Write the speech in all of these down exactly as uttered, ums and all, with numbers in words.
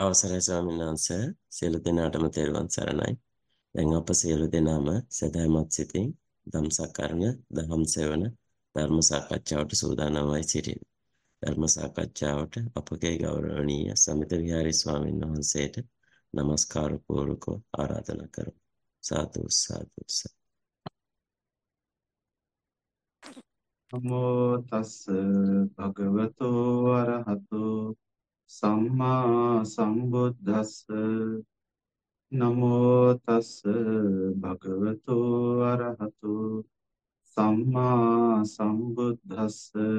අවසරයි ස්වාමීන් වහන්සේ සියලු දෙනාටම තෙරුවන් සරණයි. දැන් අප සියලු දෙනාම සදාමත් සිතින් ධම්සකරණ දහම් සෙවන ධර්ම සාකච්ඡාවට සූදානම්වයි සිටින්නේ. ධර්ම සාකච්ඡාවට අපගේ ගෞරවනීය සමිත විහාරී ස්වාමීන් වහන්සේට নমස්කාර පූර්වක ආරාධනා කරමු. සාදු සාදු සාදු. නමෝ තස්ස භගවතෝ අරහතෝ සම්මා සම්බුද්දස්ස නමෝ තස්ස භගවතෝ අරහතෝ සම්මා සම්බුද්දස්ස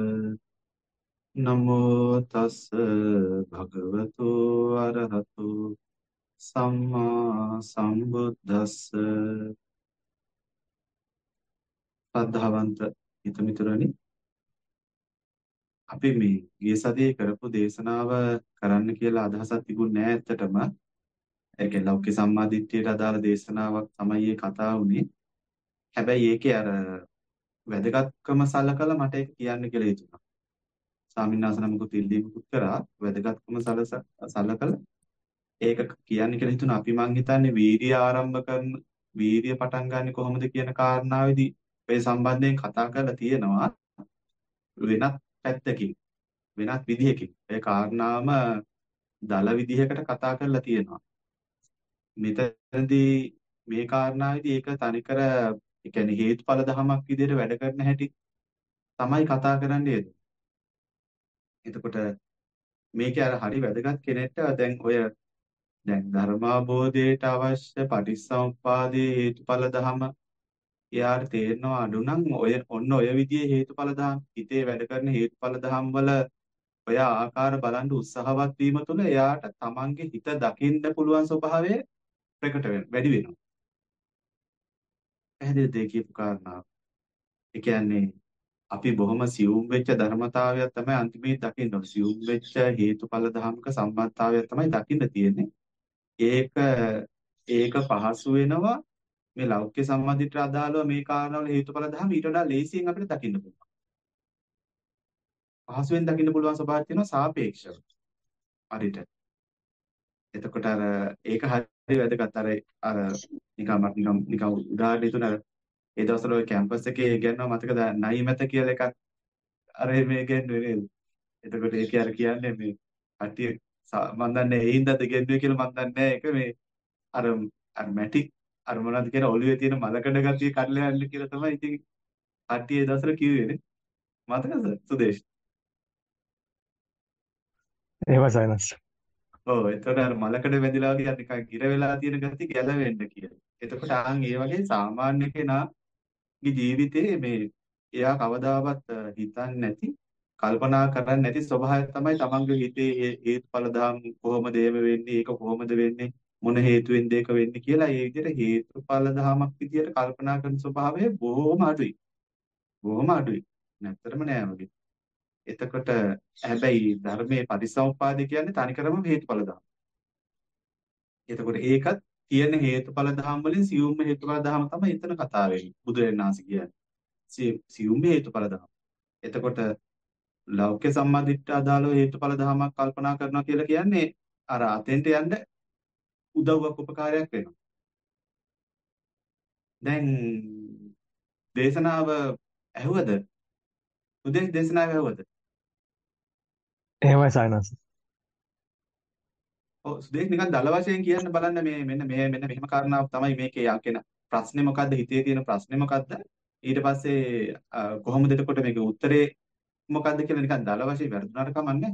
නමෝ තස්ස භගවතෝ අරහතෝ සම්මා සම්බුද්දස්ස ශ්‍රද්ධාවන්ත හිතමිතුරනි, අපි මේ ගිය සතියේ කරපු දේශනාව කරන්න කියලා අදහසක් තිබුණේ නැහැ ඇත්තටම. ඒ කියන්නේ ලෞකික සම්මාදිට්ඨියට අදාළ දේශනාවක් තමයි මේ කතා වුනේ. හැබැයි ඒකේ අර වැදගත්කම සලකලා මට ඒක කියන්න කියලා හිතුණා. ස්වාමීන් වහන්සේ නමකුත් ඉල්ලීමකුත් කරා වැදගත්කම සලස සලකලා ඒක කියන්න කියලා හිතුණා. අපි මං හිතන්නේ වීර්ය ආරම්භ කරන වීර්ය පටන් ගන්න කොහොමද කියන කාරණාවේදී මේ සම්බන්ධයෙන් කතා කරලා තියෙනවා වෙනත් පැත්තකින් වෙනත් විදිහකින්. ඒ කාරණාවම දල විදිහකට කතා කරලා තියෙනවා. මෙතනදී මේ කාරණාවේදී ඒක තනිකර ඒ කියන්නේ හේතුඵල ධමයක් විදිහට වැඩ කරන හැටි තමයි කතා කරන්නේ. එතකොට මේකේ අර හරි වැදගත් කෙනෙක්ට දැන් ඔය දැන් ධර්මාබෝධයට අවශ්‍ය පටිච්චසමුප්පාදයේ හේතුඵල ධම එයාට තේරෙනවා අඩු නම් ඔය ඔන්න ඔය විදිහේ හේතුඵල ධම් හිතේ වැඩ කරන හේතුඵල ධම් වල ඔය ආකාර බලන් උත්සාහවත් වීම තුළ එයාට තමන්ගේ හිත දකින්න පුළුවන් ස්වභාවය ප්‍රකට වෙන වැඩි වෙනවා. පැහැදිලිද ඒ කියපු කාරණාව? ඒ කියන්නේ අපි බොහොම සියුම් වෙච්ච ධර්මතාවයක් තමයි අන්තිමේ දකින්න ඕනේ. සියුම් වෙච්ච හේතුඵල ධම්ක සම්බන්ධතාවයක් තමයි දකින්න තියෙන්නේ. ඒක ඒක පහසු වෙනවා මේ ලෞකික සම්මාදිට අදාළව මේ කාරණාවල හේතුඵල ධම් ඊට වඩා ලේසියෙන් අපිට දකින්න පුළුවන්. පහසුවෙන් දකින්න පුළුවන් ස්වභාවයක් තියෙනවා සාපේක්ෂව. හරියට. එතකොට අර ඒක හරි වැදගත්. අර අර නිකම් නිකම් නිකම් උදාහරණ දෙතුන අර ඒ දවස්වල ඔය කැම්පස් එකේ ගන්නවා මතකද නයි මැත කියලා එකක් අර මේ ගෙන්නුවේ නේද? එතකොට ඒකේ අර කියන්නේ මේ කට්ටිය මන් දන්නේ ඒ හින්දාද ගෙන්නුවේ කියලා මන් දන්නේ නැහැ. ඒක මේ අර අර මැටික් අර මොනවද කියන ඔළුවේ තියෙන මලකඩ ගතිය කඩලා යන්න කියලා තමයි ඉතින් කට්ටිය ඒ දවස්වල කිව්වේ නේ. මතකද සුදේශ්? එහෙම සයිනස්. ඔව් එතකොට අර මලකඩ වැදිලා වගේ අර නිකන් ගිර වෙලා තියෙන ගතිය ගැලවෙන්න කියලා. එතකොට ආන් ඒ වගේ සාමාන්‍ය කෙනාගේ ජීවිතේ මේ එයා කවදාවත් හිතන්නේ නැති කල්පනා කරන්නේ නැති ස්වභාවය තමයි තමන්ගේ හිතේ හේතුඵල ධම් කොහොමද එහෙම වෙන්නේ ඒක කොහොමද වෙන්නේ මොන හේතුවෙන්ද ඒක වෙන්නේ කියලා ඒ විදිහට හේතුඵල ධමයක් විදිහට කල්පනා කරන ස්වභාවය බොහොම අඩුයි. බොහොම අඩුයි. නැත්තරම නෑ වගේ. එතකොට හැබැයි ධර්මයේ පටිච්චසමුප්පාදය කියන්නේ තනිකරම හේතුඵල ධම්. එතකොට ඒකත් තියෙන හේතුඵල ධම් වලින් සියුම් හේතුඵල ධම් තමයි එතන කතා වෙන්නේ. බුදුරජාණන් වහන්සේ කියන්නේ. සියුම් හේතුඵල ධම්. එතකොට ලෞකික සම්මාදිට්ඨ අදාළව හේතුඵල ධමයක් කල්පනා කරනවා කියලා කියන්නේ අර අතෙන්ට යන්න උදව්වක් උපකාරයක් වෙනවා. දැන් දේශනාව ඇහුවද? උදේ දේශනාව ඇහුවද? එහෙමයි සයිනස්. ඔව් සුදේශ් නිකන් දල වශයෙන් කියන්න බලන්න මේ මෙන්න මේ මෙන්න මෙහෙම කාරණාවක් තමයි මේකේ යකින ප්‍රශ්නේ මොකද්ද හිතේ තියෙන ප්‍රශ්නේ මොකද්ද ඊට පස්සේ කොහොමද එතකොට මේකේ උත්තරේ මොකද්ද කියලා නිකන් දල වශයෙන් වැරදුනාට කමන්නේ.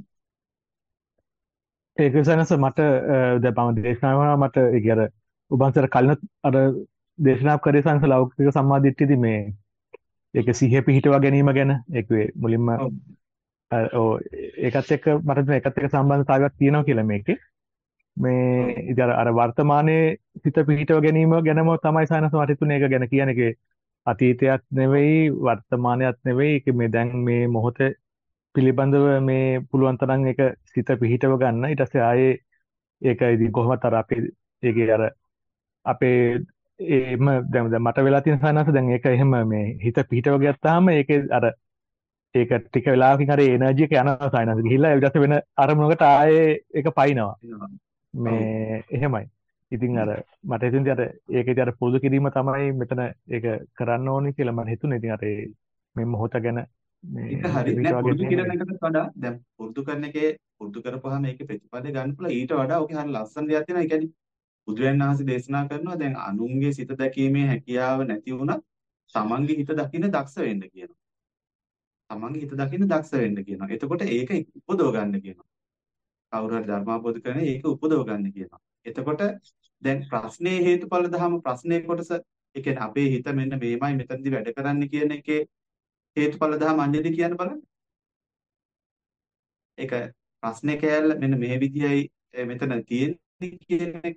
ඒක සයිනස් මට දැන් මම දේශනා කරනවා මට ඒක අර උබන්සර කලින් අර දේශනා කරේ සයිනස් ලෞකික සම්මාදිට්ඨියදී මේ ඒක සිහිය පිහිටවා ගැනීම ගැන ඒක මුලින්ම ඔව් ඒකත් එක්ක මට ඒකත් එක්ක සම්බන්ධතාවයක් තියෙනවා කියලා මේකේ. මේ ඉතින් අර වර්තමානයේ හිත පිහිටව ගැනීම ගැනම තමයි සයනස් මට හිතුනේ ඒක ගැන කියන එකේ අතීතයක් නෙවෙයි වර්තමානයක් නෙවෙයි ඒක මේ දැන් මේ මොහොත පිළිබඳව මේ පුළුවන් තරම් ඒක හිත පිහිටව ගන්න ඊට පස්සේ ආයේ ඒක ඉතින් කොහොමද අර අපේ ඒකේ අර අපේ එම දැන් දැන් මට වෙලා තියෙන සයනස් දැන් ඒක එහෙම මේ හිත පිහිටව ගත්තාම ඒකේ අර ඒක ටික වෙලාවකින් හරි එනර්ජි එක යනවා සයනස් ගිහිල්ලා ඊට පස්සේ වෙන අරමුණකට ආයේ ඒක පයින්නවා. මේ එහෙමයි. ඉතින් අර මට හිතෙන්නේ අර ඒකේදී අර පුරුදු කිරීම තමයි මෙතන ඒක කරන්න ඕනේ කියලා මට හිතුනේ. ඉතින් අර ඒ මේ මොහොත ගැන මේ ඒක හරි හිත නෑ පිහිටවා පුරුදු ගැනීම කිරන ගැන. එකකට වඩා දැන් පුරුදු කරන එකේ පුරුදු කරපුවාම ඒකේ ප්‍රතිඵල ගන්න පුළුවන් ඊට වඩා ඔකේ හරිය ලස්සන දෙයක් තියෙනවා. ඒ කියන්නේ බුදුරජාණන් වහන්සේ දේශනා කරනවා දැන් අනුන්ගේ සිත දැකීමේ හැකියාව නැති වුණත් තමන්ගේ හිත දකින්න දක්ෂ වෙන්න කියනවා. තමන්ගේ හිත දකින්න දක්ෂ වෙන්න කියනවා. එතකොට ඒක උපදව ගන්න කියනවා. කවුරු හරි ධර්මාබෝධ කරන ඒක උපදව ගන්න කියනවා. එතකොට දැන් ප්‍රශ්නේ හේතුඵල ධම ප්‍රශ්නේ කොටස ඒ කියන්නේ අපේ හිත මෙන්න මේමයි මෙතනදි වැඩ කරන්න කියන එකේ හේතුඵල ධම අන්‍යදී කියන්න බලන්න. ඒක ප්‍රශ්නේ කෑල්ල මෙන්න මේ විදිහයි eh, මෙතන තියෙන්නේ කියන එක.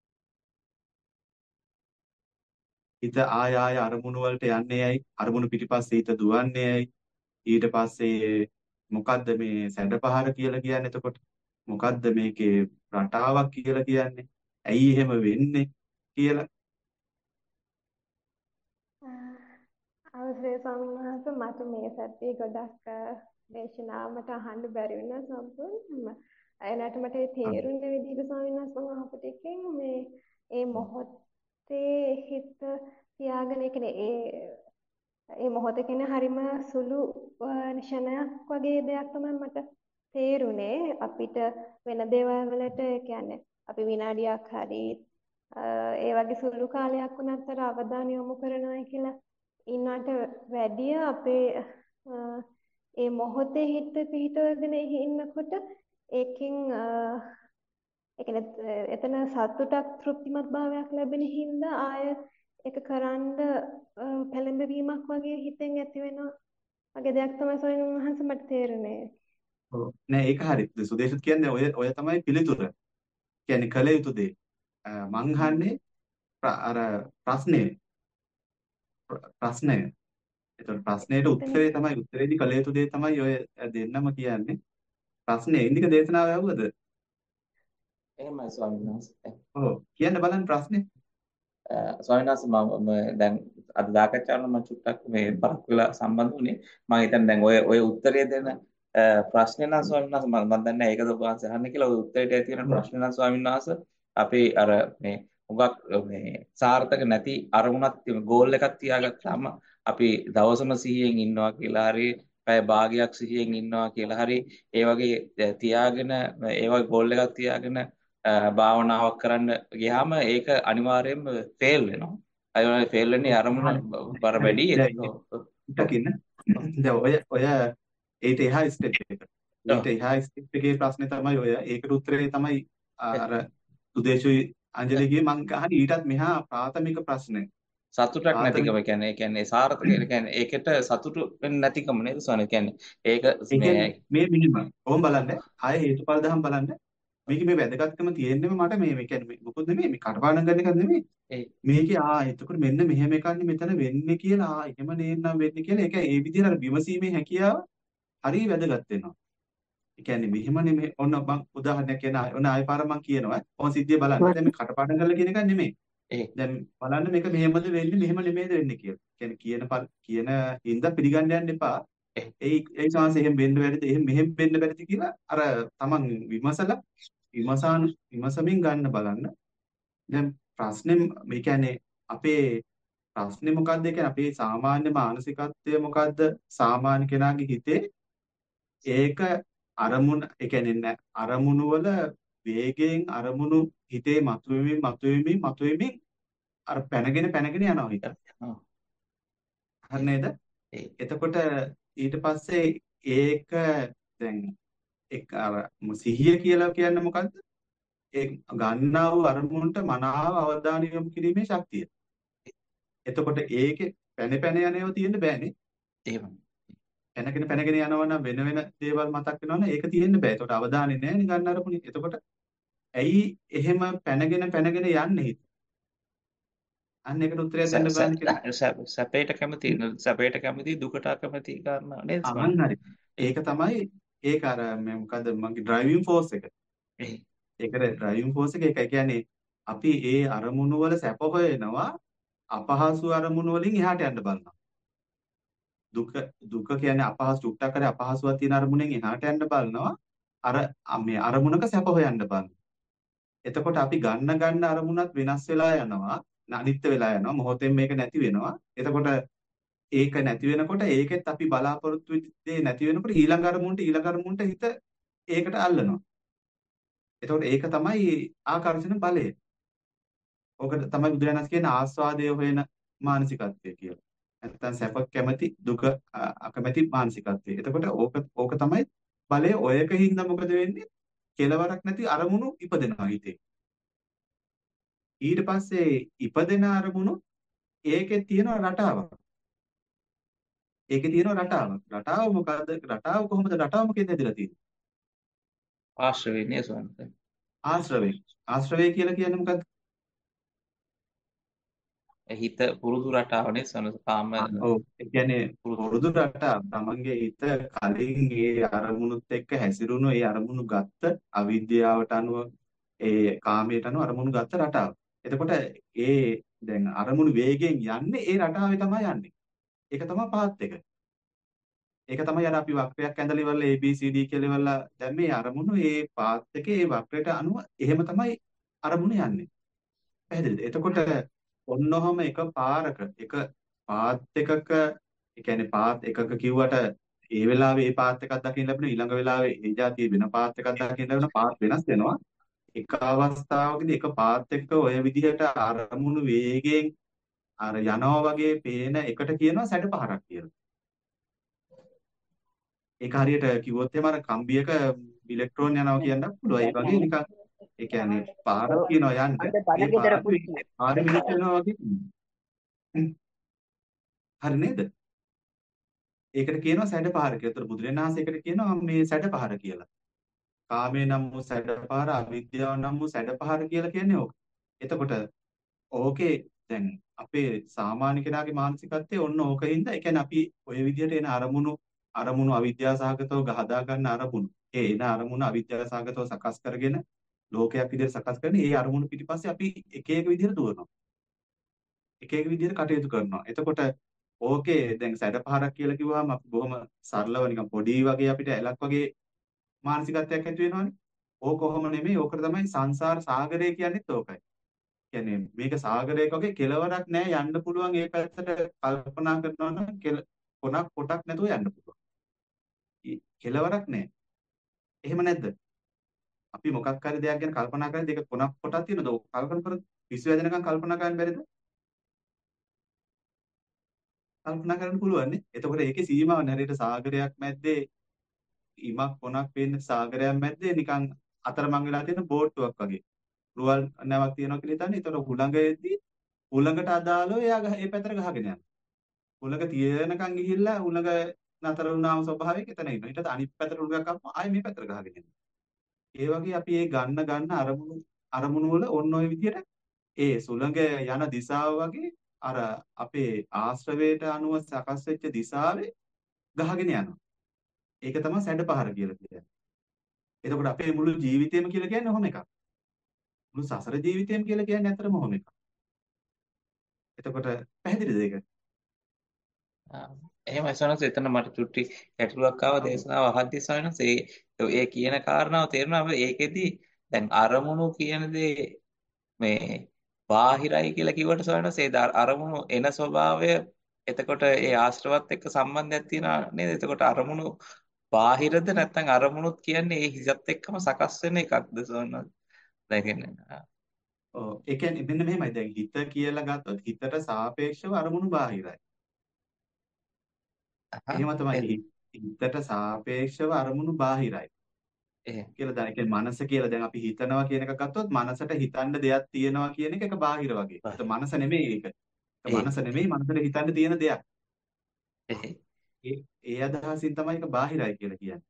හිත ආය ආය අරමුණු වලට යන්නේ ඇයි? අරමුණු පිටිපස්සේ හිත දුවන්නේ ඇයි? ඊට පස්සේ මොකද්ද මේ සැඩපහර කියලා කියන්නේ එතකොට? මොකද්ද මේකේ රටාවක් කියලා කියන්නේ? ඇයි එහෙම වෙන්නේ කියලා? අවසරයි ස්වාමීන් වහන්සේ මට මේ සතියේ ගොඩක් අ, දේශනා මට අහන්න බැරි වුණා සම්පූර්ණයෙන්ම. එනට මට ඒ ආ, තේරුණ විදිහට ස්වාමීන් වහන්සේ මම අහපු ටිකෙන් මේ ඒ මොහොතේ හිත තියාගෙන ඒ කියන්නේ ඒ ඒ මොහොත කියන්නේ හරිම සුළු අ, ක්ෂණයක් වගේ දෙයක් තමයි මට තේරුනේ. අපිට වෙන දේවල් වලට ඒ කියන්නේ අපි විනාඩියක් හරි අ, ඒ වගේ සුළු කාලයක් වුණත් අර අවධානය යොමු කරනවා කියලා ඉන්නට වැඩිය අපේ අ, ඒ මොහොතේ හිත පිහිටවගෙන ඉන්නකොට ඒකෙන් අ, ඒ කියන්නේ එතන සතුටක් තෘප්තිමත් භාවයක් ලැබෙන හින්දා ආය ඒක කරන්ඩ අ, පෙළඹවීමක් වගේ හිතෙන් ඇති වෙනවා වගේ දෙයක් තමයි ස්වාමීන් වහන්සේ මට තේරුනේ. ඔව්. නෑ ඒක හරි. සුදේශත් කියන්නේ ඔය ඔය තමයි පිළිතුර. කියන්නේ කළ යුතු දේ. අ, මං අහන්නේ ප්‍ර- අර ප්‍රශ්නේ ප්‍ර- ප්‍රශ්නය. ඒතකොට ප්‍රශ්නෙට එතන උත්තරේ තමයි උත්තරේදී කළ යුතු දේ තමයි ඔය දෙන්නම කියන්නේ. ප්‍රශ්නේ ඉන්දික දේශනාව ඇහුවද? එහෙමයි ස්වාමීන් වහන්සේ. ඔව්. කියන්න බලන්න ප්‍රශ්නේ. අ, ස්වාමීන් වහන්සේ මම මම දැන් අද සාකච්ඡාවල මම චුට්ටක් මේ බරක් වෙලා සම්බන්ධ වුණේ. මම හිතන්නේ දැන් ඔය ඔය උත්තරය දෙන අ, ප්‍රශ්නේ නම් ස්වාමීන් වහන්සේ මම මම දන්නේ නැහැ ඒකද ඔබ වහන්සේ අහන්නේ කියලා. ඔය උත්තරයට ඇති වෙන ඔව්. ප්‍රශ්නේ නම් ස්වාමීන් වහන්සේ අපි අර මේ හුඟක් මේ සාර්ථක නැති අරමුණක් තියෙන ගෝල් එකක් තියාගත්තාම අපි දවසම සිහියෙන් ඉන්නවා කියලා හරි පැය භාගයක් සිහියෙන් ඉන්නවා කියලා හරි ඒ වගේ තියාගෙන ඒ වගේ ගෝල් එකක් තියාගෙන අ, භාවනාවක් කරන්න ගියාම ඒක අනිවාර්යයෙන්ම ෆේල් වෙනවා. අනිවාර්යයෙන් ෆේල් වෙන්නේ ඔව්. අරමුණ හරි. බ- බර හරි. වැඩි. දැන් ඔව් ඔව් ඉතකින්න. ඔව් දැන් ඔය ඔය ඊට එහා ස්ටෙප් එක. ඔව් ඊට එහා ස්ටෙප් එකේ ප්‍රශ්නේ තමයි ඔය. ඒකට උත්තරේ තමයි අර සුදේශුයි අංජලිගේ මං අහන්නේ ඊටත් මෙහා ප්‍රාථමික ප්‍රශ්නේ. සතුටක් ප්‍රාථමික නැතිකම කියන්නේ ඒ කියන්නේ සාර්ථක ඒ කියන්නේ ඒකට සතුටු වෙන්නේ නැතිකම නේද ස්වාමීන් කියන්නේ ඒක ඒ මේ කියන්නේ මේ මෙහෙම. කොහොම බලන්න. ආයේ හේතුඵල දහම් බලන්න. මේකේ මේ වැදගත්කම තියෙන්නේ මට මේ මේ කියන්නේ මේ මොකොත් නෙමෙයි මේ කටපාඩම් ගන්න එකක් නෙමෙයි. ඒ මේකේ ආ එතකොට මෙන්න මෙහෙම එකක්නේ මෙතන වෙන්නේ කියලා ආ එහෙම නේනම් වෙන්නේ කියලා ඒක ඒ විදිහට අර විමසීමේ හැකියාව හරිය වැදගත් වෙනවා. ඒ කියන්නේ මෙහෙමනේ මේ ඔන්න මම උදාහරණයක් කියන ඔන්න ආයෙ පාර මම කියනවා. ඔය සිද්ධිය බලන්න. දැන් මේ කටපාඩම් කරලා කියන එකක් නෙමෙයි. ඒ දැන් බලන්න මේක මෙහෙමද වෙන්නේ මෙහෙම නෙමෙයිද වෙන්නේ කියලා. කියන්නේ කියන පල්- කියන හින්දා පිළිගන්න යන්න එපා. ඒ ඒ ඒ chance එහෙම වෙන්න බැරිද එහෙම මෙහෙම වෙන්න බැරිද කියලා අර තමන් විමසලා විමසාන විමසමින් ගන්න බලන්න. දැන් ප්‍රශ්නේ මේ කියන්නේ අපේ ප්‍රශ්නේ මොකක්ද? ඒ කියන්නේ අපේ සාමාන්‍ය මානසිකත්වය මොකක්ද? සාමාන්‍ය කෙනාගේ හිතේ ඒක අරමුණ ඒ කියන්නේ නෑ- අරමුණු වල වේගයෙන් අරමුණු හිතේ මතුවෙමින් මතුවෙමින් මතුවෙමින් අර පැනගෙන පැනගෙන යනවා හිත. ඔව් හරි නේද? ඒ එතකොට ඊට පස්සේ ඒක දැන් එක් අර සිහිය කියලා කියන්නේ මොකද්ද? ඒ ගන්නා වූ අරමුණට මනාව අවධානය යොමු කිරීමේ ශක්තිය. එතකොට ඒකේ පැන පැන යන ඒවා තියෙන්න බෑනේ. එහෙම පැනගෙන පැනගෙන යනවා නම් වෙන වෙන දේවල් මතක් වෙනවා නම් ඒක තියෙන්න බෑ. එතකොට අවධානය නැහැ නේ ගන්න අරමුණේ. එතකොට ඇයි එහෙම පැනගෙන පැනගෙන යන්නේ හිත? අන්න ඒකට උත්තරයක් දෙන්න බලන්න කෙනෙක්. සැපේට කැමති සැපේට කැමති දුකට අකමැති කාරණා නේද අහන්න ස්වාමීන් හරි. ඒක තමයි ඒක අර මේ මොකද්ද මගේ ඩ්‍රයිවිං ෆෝස් එක. වහන්සේ? ඒකට ඩ්‍රයිවිං ෆෝස් එක ඒකයි කියන්නේ අපි ඒ අරමුණු වල සැප හොයනවා අපහසු අරමුණු වලින් එහාට යන්න බලනවා. දුක දුක කියන්නේ අපහසු චුට්ටක් හරි අපහසුවක් තියෙන අරමුණෙන් එහාට යන්න බලනවා. අර මේ අරමුණක සැප හොයන්න බලනවා. එතකොට අපි ගන්න ගන්න අරමුණත් වෙනස් වෙලා යනවා. අනිත්‍ය වෙලා යනවා. මොහොතෙන් මේක නැති වෙනවා. එතකොට ඒක නැති වෙනකොට ඒකෙත් අපි බලාපොරොත්තු වෙච්ච දේ නැති වෙනකොට ඊළඟ අරමුණට ඊළඟ අරමුණට හිත ඒකට අල්ලනවා. එතකොට ඒක තමයි ආකර්ෂණ බලය. ඕක තමයි බුදුරජාණන් කියන ආස්වාදයේ හොයන මානසිකත්වය කියලා. නැත්තම් සැප කැමැති දුක අ- අකමැති මානසිකත්වය. එතකොට ඕක ඕක තමයි බලය. ඔයකින්ද මොකද වෙන්නේ? කෙලවරක් නැති අරමුණු ඉපදෙනවා හිතේ. ඊට පස්සේ ඉපදෙන අරමුණු ඒකේ තියෙන රටාවක්. ඒකේ තියෙන රටාවක්. රටාව මොකද්ද? රටාව කොහොමද? රටාව මොකෙන්ද ඇදලා තියෙන්නේ? ආශ්‍රවේණිය ස්වාමීන් ආශ්‍රවේ. ආශ්‍රවේ කියලා කියන්නේ මොකද්ද? හිත පුරුදු රටාවනේ ස්වාමීන් කාම ආ, ඔව්. ඒ කියන්නේ පුරුදු පුරුදු රටාව. තමන්ගේ හිත කලින් ඒ අරමුණුත් එක්ක හැසිරුණු ඒ අරමුණු ගත්ත අවිද්‍යාවට අනුව ඒ කාමයට අනුව අරමුණු ගත්ත රටාව. එතකොට ඒ දැන් අරමුණු වේගෙන් යන්නේ ඒ රටාවේ තමයි යන්නේ. ඒක තමයි පාත් එක. ඒක තමයි අර අපි වක්‍රයක් ඇඳලා ඉවරලා A B C D කියලා ඉවරලා දැන් මේ අරමුණු ඒ පාත් එකේ ඒ වක්‍රයට අනුව එහෙම තමයි අරමුණ යන්නේ. පැහැදිලිද? එතකොට ඔන්නෝම එක පාරක එක පාත් එකක ඒ කියන්නේ පාත් එකක කිව්වට ඒ වෙලාවේ ඒ පාත් එකක් දකින්න ලැබෙන ඊළඟ වෙලාවේ ඒ જાතිය වෙන පාත් එකක් දකින්න ලැබෙන පාත් වෙනස් වෙනවා. එක අවස්ථාවකදී එක පාත් එකක ඔය විදිහට අරමුණු වේගයෙන් අර යනවා වගේ පේන එකට කියනවා සැඩ පහරක් කියලා. ඒක හරියට කිව්වොත් එහෙම අර කම්බියක ඉලෙක්ට්‍රෝන යනවා කියන්නත් පුළුවන්. ඒ වගේ නිකන් ඒ කියන්නේ පාරක් කියනවා යන්න. අද ඒ බඩගෙදර පාර පුංචි පාර මිනිත් වෙනවා වගේ. හ්ම්. හරි නේද? ඒකට කියනවා සැඩ පහර කියලා. ඒතර බුදුරණාහි ඒකට කියනවා මේ සැඩ පහර කියලා. කාමේ නම් වූ සැඩ පහර, අවිද්‍යාව නම් වූ සැඩ පහර කියලා කියන්නේ ඕක. එතකොට ඕකේ දැන් අපේ සාමාන්‍ය කෙනාගේ මානසිකත්වයේ ඔන්න ඕකින්ද ඒ කියන්නේ අපි ওই විදිහට එන අරමුණු අරමුණු අවිද්‍යාව සහගතව හදා ගන්න අරමුණු. ඒ එන අරමුණු අවිද්‍යාව සහගතව සකස් කරගෙන ලෝකයක් විදිහට සකස් කරන ඒ අරමුණු පිටිපස්සේ අපි එක එක විදිහට දුවනවා. එක එක විදිහට කටයුතු කරනවා. එතකොට ඕකේ දැන් සැඩපහරක් කියලා කිව්වහම අපි බොහොම සරලව නිකන් පොඩි වගේ අපිට ඇලක් වගේ මානසිකත්වයක් ඇති වෙනවනේ. ඕක කොහොම නෙමෙයි. ඕකට තමයි සංසාර සාගරය කියන්නේත් ඕකයි. කියන්නේ මේක සාගරයක වගේ කෙලවරක් නැහැ යන්න පුළුවන් ඒ පැත්තට කල්පනා කරනවා නම් කෙල කොනක් කොටක් නැතුව යන්න පුළුවන්. ඊ- කෙලවරක් නැහැ. එහෙම නැද්ද? අපි මොකක් හරි දෙයක් ගැන කල්පනා කරද්දී ඒක කොනක් කොටක් තියෙනවද? ඔව්. කල්පනා කරද්දී පිස්සු වැදෙනකන් කල්පනා කරන්න බැරිද? කල්පනා කරන්න පුළුවන් නේ. එතකොට ඒකේ සීමාව නැහැ. හරියට සාගරයක් මැද්දේ ඉමක් කොනක් පේන්න සාගරයක් මැද්දේ නිකන් අතරමං වෙලා තියෙන බෝට්ටුවක් වගේ. රුවල් නැවක් තියෙනවා කියලා හිතන්නේ. ඒතර හුළඟෙද්දී හුළඟට අදාළව එයා ගහ- ඒ පැත්තට ගහගෙන යනවා. හුළඟ තියෙනකන් ගිහිල්ලා හුළඟ නතර වුණාම ස්වභාවයෙන් එතන ඉන්නවා. ඊට පස්සේ අනිත් පැත්තට හුළඟක් ආවම ආයෙ මේ පැත්තට ගහගෙන යනවා. ඒ වගේ අපි මේ ගන්න ගන්න අරමුණු අරමුණු වල ඔන්න ඔය විදිහට ඒ සුළඟ යන දිශාව වගේ අර අපේ ආශ්‍රවයට අනුව සකස් වෙච්ච දිශාවේ ගහගෙන යනවා. ඒක තමයි සැඩපහර කියලා කියන්නේ. එතකොට අපේ මුළු ජීවිතේම කියලා කියන්නේ ඔහොම එකක්. මුළු සසර ජීවිතේම කියලා කියන්නේ ඇත්තටම ඔහොම එකක්. එතකොට පැහැදිලිද ඒක? එහෙමයි ස්වාමීන් එතන මට චුට්ටි ගැටලුවක් ආවා දේශනාව අහද්දී ස්වාමීන් ඒ ඒ කියන කාරණාව තේරුණා අපිට ඒකෙදි දැන් අරමුණු කියන දේ මේ බාහිරයි කියලා කිව්වට ස්වාමීන් ඒ ද- අරමුණු එන ස්වභාවය එතකොට ඒ ආශ්‍රවත් එක්ක සම්බන්ධයක් තියෙනවා නේද? එතකොට අරමුණු බාහිරද නැත්නම් අරමුණුත් කියන්නේ ඒ හිසත් එක්කම සකස් වෙන එකක්ද ස්වාමීන් දැන් ඔව්. ඒ කියන්නේ මෙන්න මෙහෙමයි. දැන් හිත කියලා ගත්තොත් හිතට සාපේක්ෂව අරමුණු බාහිරයි. එහෙම තමයි. හි- හිතට සාපේක්ෂව අරමුණු බාහිරයි එහෙම කියලා දැන් ඒ කියන්නේ මනස කියලා දැන් අපි හිතනවා කියන එක ගත්තොත් මනසට හිතන්න දෙයක් තියෙනවා කියන එක එක බාහිර වගේ. ඒක මනස නෙමෙයි ඒක. ඒක එහෙම මනස නෙමෙයි මනසට හිතන්න තියෙන දෙයක්. එහෙම ඒ ඒ අදහසින් තමයි ඒක බාහිරයි කියලා කියන්නේ.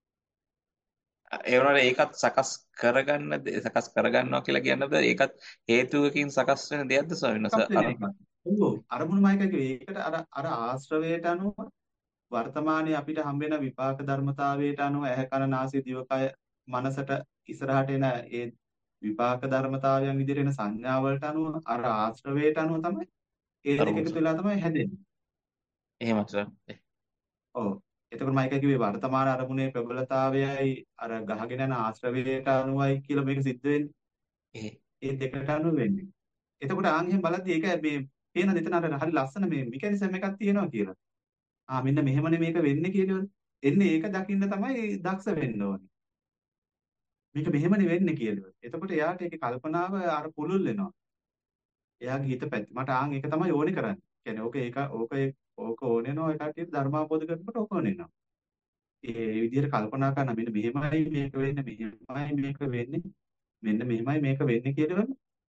ඒ වුණාට ඒකත් සකස් කරගන්න දේ- සකස් කරගන්නවා කියලා කියන්නද ඒකත් හේතුවකින් සකස් වෙන දෙයක්ද ස්වාමීන් සකස් වෙන වහන්සේ එකක්. ඔව්. අරමුණුමයි කිව්වේ. ඒකට අර අර ආශ්‍රවයට අනුව වර්තමානයේ අපිට හම්බෙන විපාක ධර්මතාවයට අනුව ඇහැ කන නාසය දිවකය මනසට ඉස්සරහට එන ඒ විපාක ධර්මතාවයන් විදිහට එන සංඥා වලට අනුව අර ආශ්‍රවයට අනුව තමයි ඒ දෙක අරමුණු එකතු වෙලා තමයි හැදෙන්නේ. එහෙම ස්වාමීන් ඔව්. එතකොට මම එකයි කිව්වේ වර්තමාන අරමුණේ ප්‍රබලතාවයයි අර ගහගෙන යන ආශ්‍රවයට අනුවයි කියලා මේක සිද්ධ වෙන්නේ. ඒ ඒ දෙකට අනුව වෙන්නේ. එතකොට ආන් එහෙම බලද්දි ඒක මේ පේන දෙතන අර හරි ලස්සන මේ මෙකැනිසම් එකක් තියෙනවා කියලා. ආ මෙන්න මෙහෙමනේ මේක වෙන්නේ කියලා. එන්නේ ඒක දකින්න තමයි දක්ෂ වෙන්න ඕනේ. මේක මෙහෙමනේ වෙන්නේ කියලා. එතකොට එයාට ඒකේ කල්පනාව අර පුළුල් වෙනවා. එයාගේ හිත පැත්ත. මට ආන් ඒක තමයි ඕනේ කරන්නේ. කියන්නේ ඕක ඒක ඕක ඕක ඕනේ නෝ ඒ කටියට ධර්මාබෝධ කරනකොට ඕක ඕනේ නෝ. ඒ විදිහට කල්පනා කරන මෙන්න මෙහෙමයි මේක වෙන්නේ මෙහෙමයි මේක වෙන්නේ මෙන්න මෙහෙමයි මේක වෙන්නේ කියලා.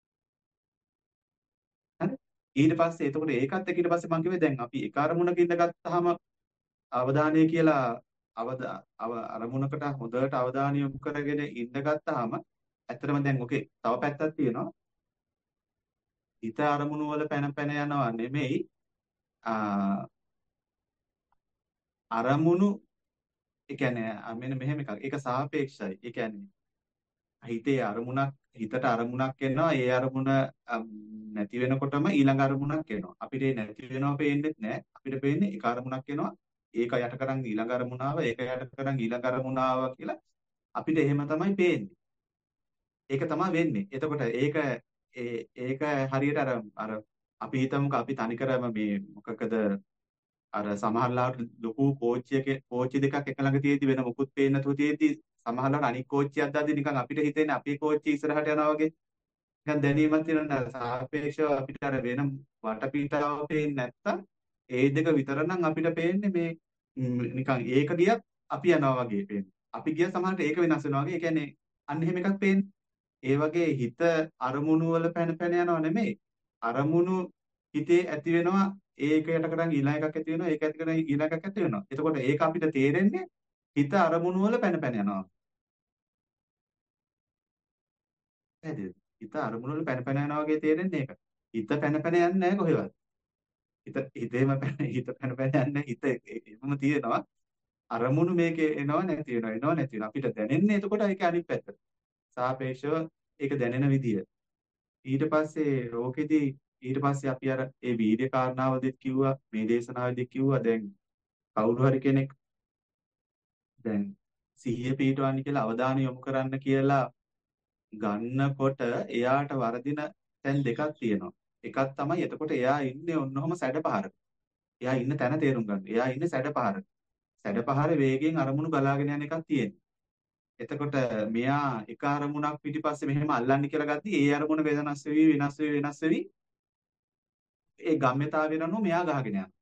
හරි. ඊට පස්සේ එතකොට ඒකත් එක්ක ඊට පස්සේ මම කිව්වේ දැන් අපි එක අරමුණක ඉඳ ගත්තාම අවධානය කියලා අවද අව- අරමුණකට හොඳට අවධානය යොමු කරගෙන ඉඳ ගත්තාම ඇත්තටම දැන් ඔකේ තව පැත්තක් තියෙනවා. හිත අරමුණු වල පැන පැන යනවා නෙමෙයි ආ, අරමුණු ඒ කියන්නේ ආ, මෙන්න මෙහෙම එකක්. ඒක සාපේක්ෂයි. ඒ කියන්නේ හිතේ අරමුණක් හිතට අරමුණක් එනවා. ඒ අරමුණ අම්, නැති වෙනකොටම ඊළඟ අරමුණක් එනවා. අපිට ඒ නැති වෙනව පේන්නේ නැහැ. අපිට පේන්නේ එක අරමුණක් එනවා. ඒක යට කරන් ඊළඟ අරමුණාව, ඒක යට කරන් ඊළඟ අරමුණාව කියලා අපිට එහෙම තමයි පේන්නේ. ඒක තමයි වෙන්නේ. එතකොට ඒක ඒ ඒක හරියට අර අර අපි හිතමුකෝ අපි තනිකරම මේ මොකකද අර සමහරලාට ලොකු කෝච්චියක කෝච්චි දෙකක් එක ළඟ තියෙද්දි වෙන මොකුත් පේන්නේ නැතුව තියෙද්දි සමහරලාට අනික් කෝච්චියක් දැද්දි නිකන් අපිට හිතෙන්නේ අපේ කෝච්චිය ඉස්සරහට යනවා වගේ නිකන් දැනීමක් තියෙනවා. සාපේක්ෂව අපිට අර වෙන වටපිටාව පේන්නේ නැත්තම් ඒ දෙක විතර නම් අපිට පේන්නේ මේ ම්, නිකන් ඒක ගියත් අපි යනවා වගේ පේන්නේ. අපි ගිය සමහරට ඒක වෙනස් වෙනවා වගේ. ඒ කියන්නේ අන්න එහෙම එකක් පේන්නේ. ඒ වගේ හිත අරමුණු වල පැන පැන යනව නෙමෙයි. අරමුණු හිතේ ඇති වෙනවා ඒක යට කරන් ඊළඟ එකක් ඇති වෙනවා ඒක ඇති කරන් ඊළඟ එකක් ඇති වෙනවා. එතකොට ඒක අපිට තේරෙන්නේ හිත අරමුණු වල පැන පැන යනවා. පැහැදිලිද? හිත අරමුණු වල පැන පැන යනවා වගේ තේරෙන්නේ ඒක. හිත පැන පැන යන්නේ නැහැ කොහෙවත්. හිත හිතේම පැන හිත පැන පැන යන්නේ හිත එමම තියෙනවා. අරමුණු මේකේ එනවා නැති වෙනවා එනවා නැති වෙනවා. අපිට දැනෙන්නේ එතකොට ඒක අනිත් පැත්ත. සාපේක්ෂව ඒක දැනෙන විදිය. ඊට පස්සේ ඕකෙදි ඊට පස්සේ අපි අර ඒ වීර්ය කාරණාවදීත් කිව්වා මේ දේශනාවේදී කිව්වා දැන් කවුරු හරි කෙනෙක් දැන් සිහිය පිහිටවන්න කියලා අවධානය යොමු කරන්න කියලා ගන්නකොට එයාට වරදින තැන් දෙකක් තියෙනවා. එකක් තමයි එතකොට එයා ඉන්නේ ඔන්නෝම සැඩපහරක. එයා ඉන්න තැන තේරුම් ගන්න. එයා ඉන්නේ සැඩපහරක. සැඩපහරේ වේගෙන් අරමුණු ගලාගෙන යන එකක් තියෙනවා. එතකොට මෙයා එක අරමුණක් පිටිපස්සේ මෙහෙම අල්ලන්න කියලා ගත්තී ඒ අරමුණ වෙනස් වෙවි වෙනස් වෙවි වෙනස් වෙවි ඒ ගම්‍යතාවය අනුව මෙයා ගහගෙන යනවා.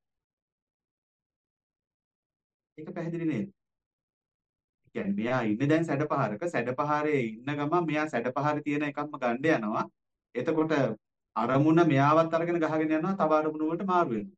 ඒක පැහැදිලි නේද? ඒ කියන්නේ මෙයා ඉන්නේ දැන් සැඩපහරක සැඩපහරේ ඉන්න ගමන් මෙයා සැඩපහරේ තියෙන එකක්ම ගන්න යනවා. එතකොට අරමුණ මෙයාවත් අරගෙන ගහගෙන යනවා තව අරමුණු වලට මාරු වෙනවා.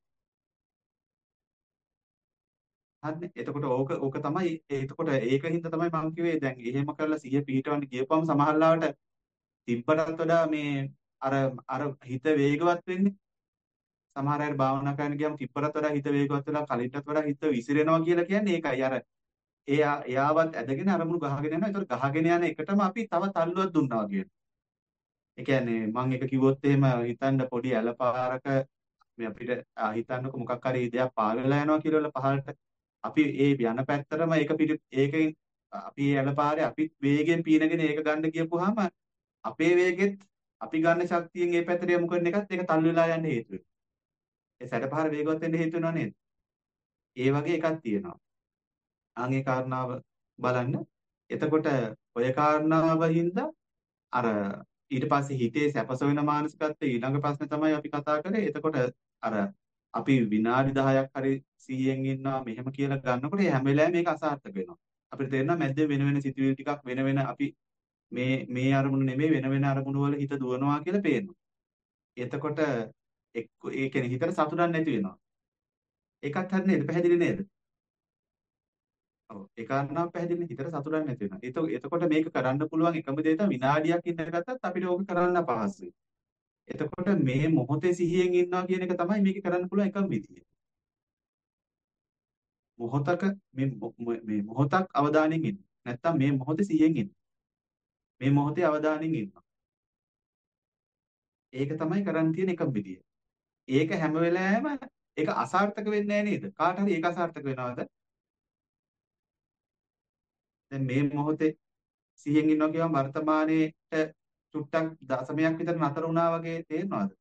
හරිනේ. එතකොට ඕක ඕක තමයි එතකොට ඒකින්ද තමයි මම කිව්වේ දැන් එහෙම කරලා සිහිය පිහිටවන්න ගියපුවම සමහරවිට තිබ්බටත් වඩා මේ අර අර හිත වේගවත් වෙන්නේ. සමහර අය භාවනා කරන්න ගියාම තිබ්බටත් වඩා හිත වේගවත් වෙලා කලින්ටත් වඩා හිත විසිරෙනවා කියලා කියන්නේ ඒකයි. අර එයා එයාවත් ඇදගෙන අරමුණු ගහගෙන යනවා. ඒතකොට ගහගෙන යන එකටම අපි තව තල්ලුවක් දුන්නා වගේ. ඒ කියන්නේ මම එක කිව්වොත් එහෙම හිතන්න පොඩි ඇලපාරක මේ අපිට ආ, හිතන්නකො මොකක් හරි දෙයක් පාවෙලා යනවා කියලා පහළට අපි ඒ යන පැත්තරම ඒක පිට ඒකෙන් අපි ඒ ඇලපාරේ අපි වේගයෙන් පීනගෙන ඒක ගන්න ගියපුවාම අපේ වේගෙත් අපි ගන්න ශක්තියෙන් ඒ පැත්තට යොමු කරන එකත් ඒක තල්ලු වෙලා යන්න හේතු වෙනවා. ඒ සැඩපහර වේගවත් වෙන්න හේතු වෙනව නේද? ඒ වගේ එකක් තියෙනවා. ආන් ඒ කාරණාව බලන්න. එතකොට ඔය කාරණාව හින්දා අර ඊට පස්සේ හිතේ සැපස වෙන මානසිකත්වයේ ඊළඟ ප්‍රශ්නේ තමයි අපි කතා කරේ. එතකොට අර අපි විනාඩි දහයක් හරි සිහියෙන් ඉන්නවා මෙහෙම කියලා ගන්නකොට ඒ හැම වෙලාවෙම මේක අසාර්ථක වෙනවා. අපිට තේරෙනවා මැද්දේ වෙන වෙන සිතුවිලි ටිකක් වෙන වෙන අපි මේ මේ අරමුණු නෙමෙයි වෙන වෙන අරමුණු වල හිත දුවනවා කියලා පේනවා. එතකොට එක්ක ඒ කියන්නේ හිතට සතුටක් නැති වෙනවා. ඒකත් හරි නේද? පැහැදිලි නේද? ඔව්. ඒ කාරණාව පැහැදිලි හිතට සතුටක් නැති වෙනවා. එතකොට එතකොට මේක කරන්න පුළුවන් එකම දේ තමයි විනාඩියක් ඉන්න ගත්තත් අපිට ඕක කරන්න අපහසුයි. එතකොට මේ මොහොතේ සිහියෙන් ඉන්නවා කියන එක තමයි මේක කරන්න පුළුවන් එකම විදිය. මොහොතක මේ මො- මො- මේ මොහොතක් අවධානයෙන් ඉන්න. නැත්තම් මේ මොහොතේ සිහියෙන් ඉන්න. මේ මොහොතේ අවධානයෙන් ඉන්නවා. ඒක තමයි කරන්න තියෙන එකම විදිය. ඒක හැම වෙලාවෙම ඒක අසාර්ථක වෙන්නේ නැහැ නේද? කාට හරි ඒක අසාර්ථක වෙනවද? දැන් මේ මොහොතේ සිහියෙන් ඉන්නවා කියවම වර්තමානයේට චුට්ටක් දශමයක් විතර නතර වුණා වගේ තේරෙනවද?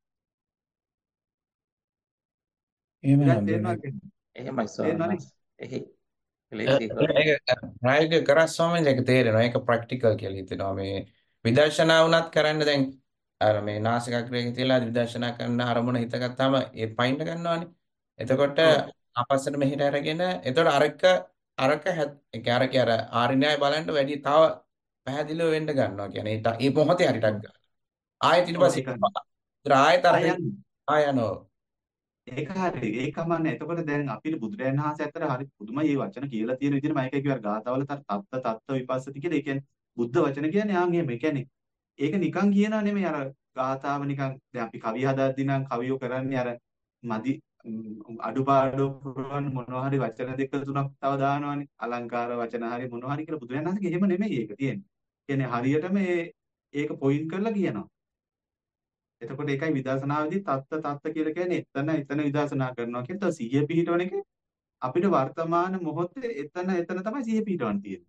එහෙමයි විරාජ් හඳුනන්නේ. තේරෙනවද කියන්නේ? එහෙමයි ස්වාමීන් තේරෙනවනේ. වහන්සේ. එහි ලේසි කරා. ඒක ප්‍රායෝගික කරා ස්වාමීන් වහන්සේ ඒක තේරෙනවා. ඒක ප්‍රැක්ටිකල් කියලා හිතෙනවා. මේ විදර්ශනා වුණත් කරන්න දැන් අර මේ නාසිකාග්‍රේ තියලා විදර්ශනා කරන අරමුණ හිතගත්තාම ඒ පයින්ට ගන්නවානේ. එතකොට ඔව්. ආපස්සට මෙහෙට අරගෙන එතකොට අරක අරක හැත්- ඒ කියන්නේ අර කිය අර ආරිනයයි බලන්න වැඩි තව පැහැදිලිව වෙන්න ගන්නවා. කියන්නේ ඒ ට- ඒ මොහොතේ හරි ටක් ගන්න. ආයෙත් ඊට ඔව් පස්සේ ඒක ඉතින් ආයෙත් අර ආය හිත යන්නේ. ආය යනවා. ඒක හරි. ඒක කමන්නේ. එතකොට දැන් අපිට බුදුරජාණන් වහන්සේ අතර හරි පුදුමයි මේ වචන කියලා තියෙන විදිහට මම ඒකයි කිව්වා ගාථාවල තර තත්ත තත්ත විපස්සති කියලා. ඒ කියන්නේ බුද්ධ වචන කියන්නේ ආන් එහෙම. ඒ කියන්නේ ඒක නිකන් කියනා නෙමෙයි අර ගාථාව නිකන් දැන් අපි කවිය හදාද්දී නම් කවියෝ කරන්නේ අර මදි ම්, අඩුපාඩු පුරවන්න මොනවා හරි වචන දෙක තුනක් තව දානවනේ. අලංකාර වචන හරි මොනවා හරි කියලා බුදුරජාණන් වහන්සේගේ එහෙම නෙමෙයි ඒක තියෙන්නේ. කියන්නේ හරියටම ඒ ඒක පොයින්ට් කරලා කියනවා. එතකොට ඒකයි විදර්ශනාවේදී තත්ත තත්ත කියලා කියන්නේ එතන එතන විදර්ශනා කරනවා කියන තව සිහිය පිහිටවන එක අපිට වර්තමාන මොහොතේ එතන එතන තමයි සිහිය පිහිටවන්න තියෙන්නේ.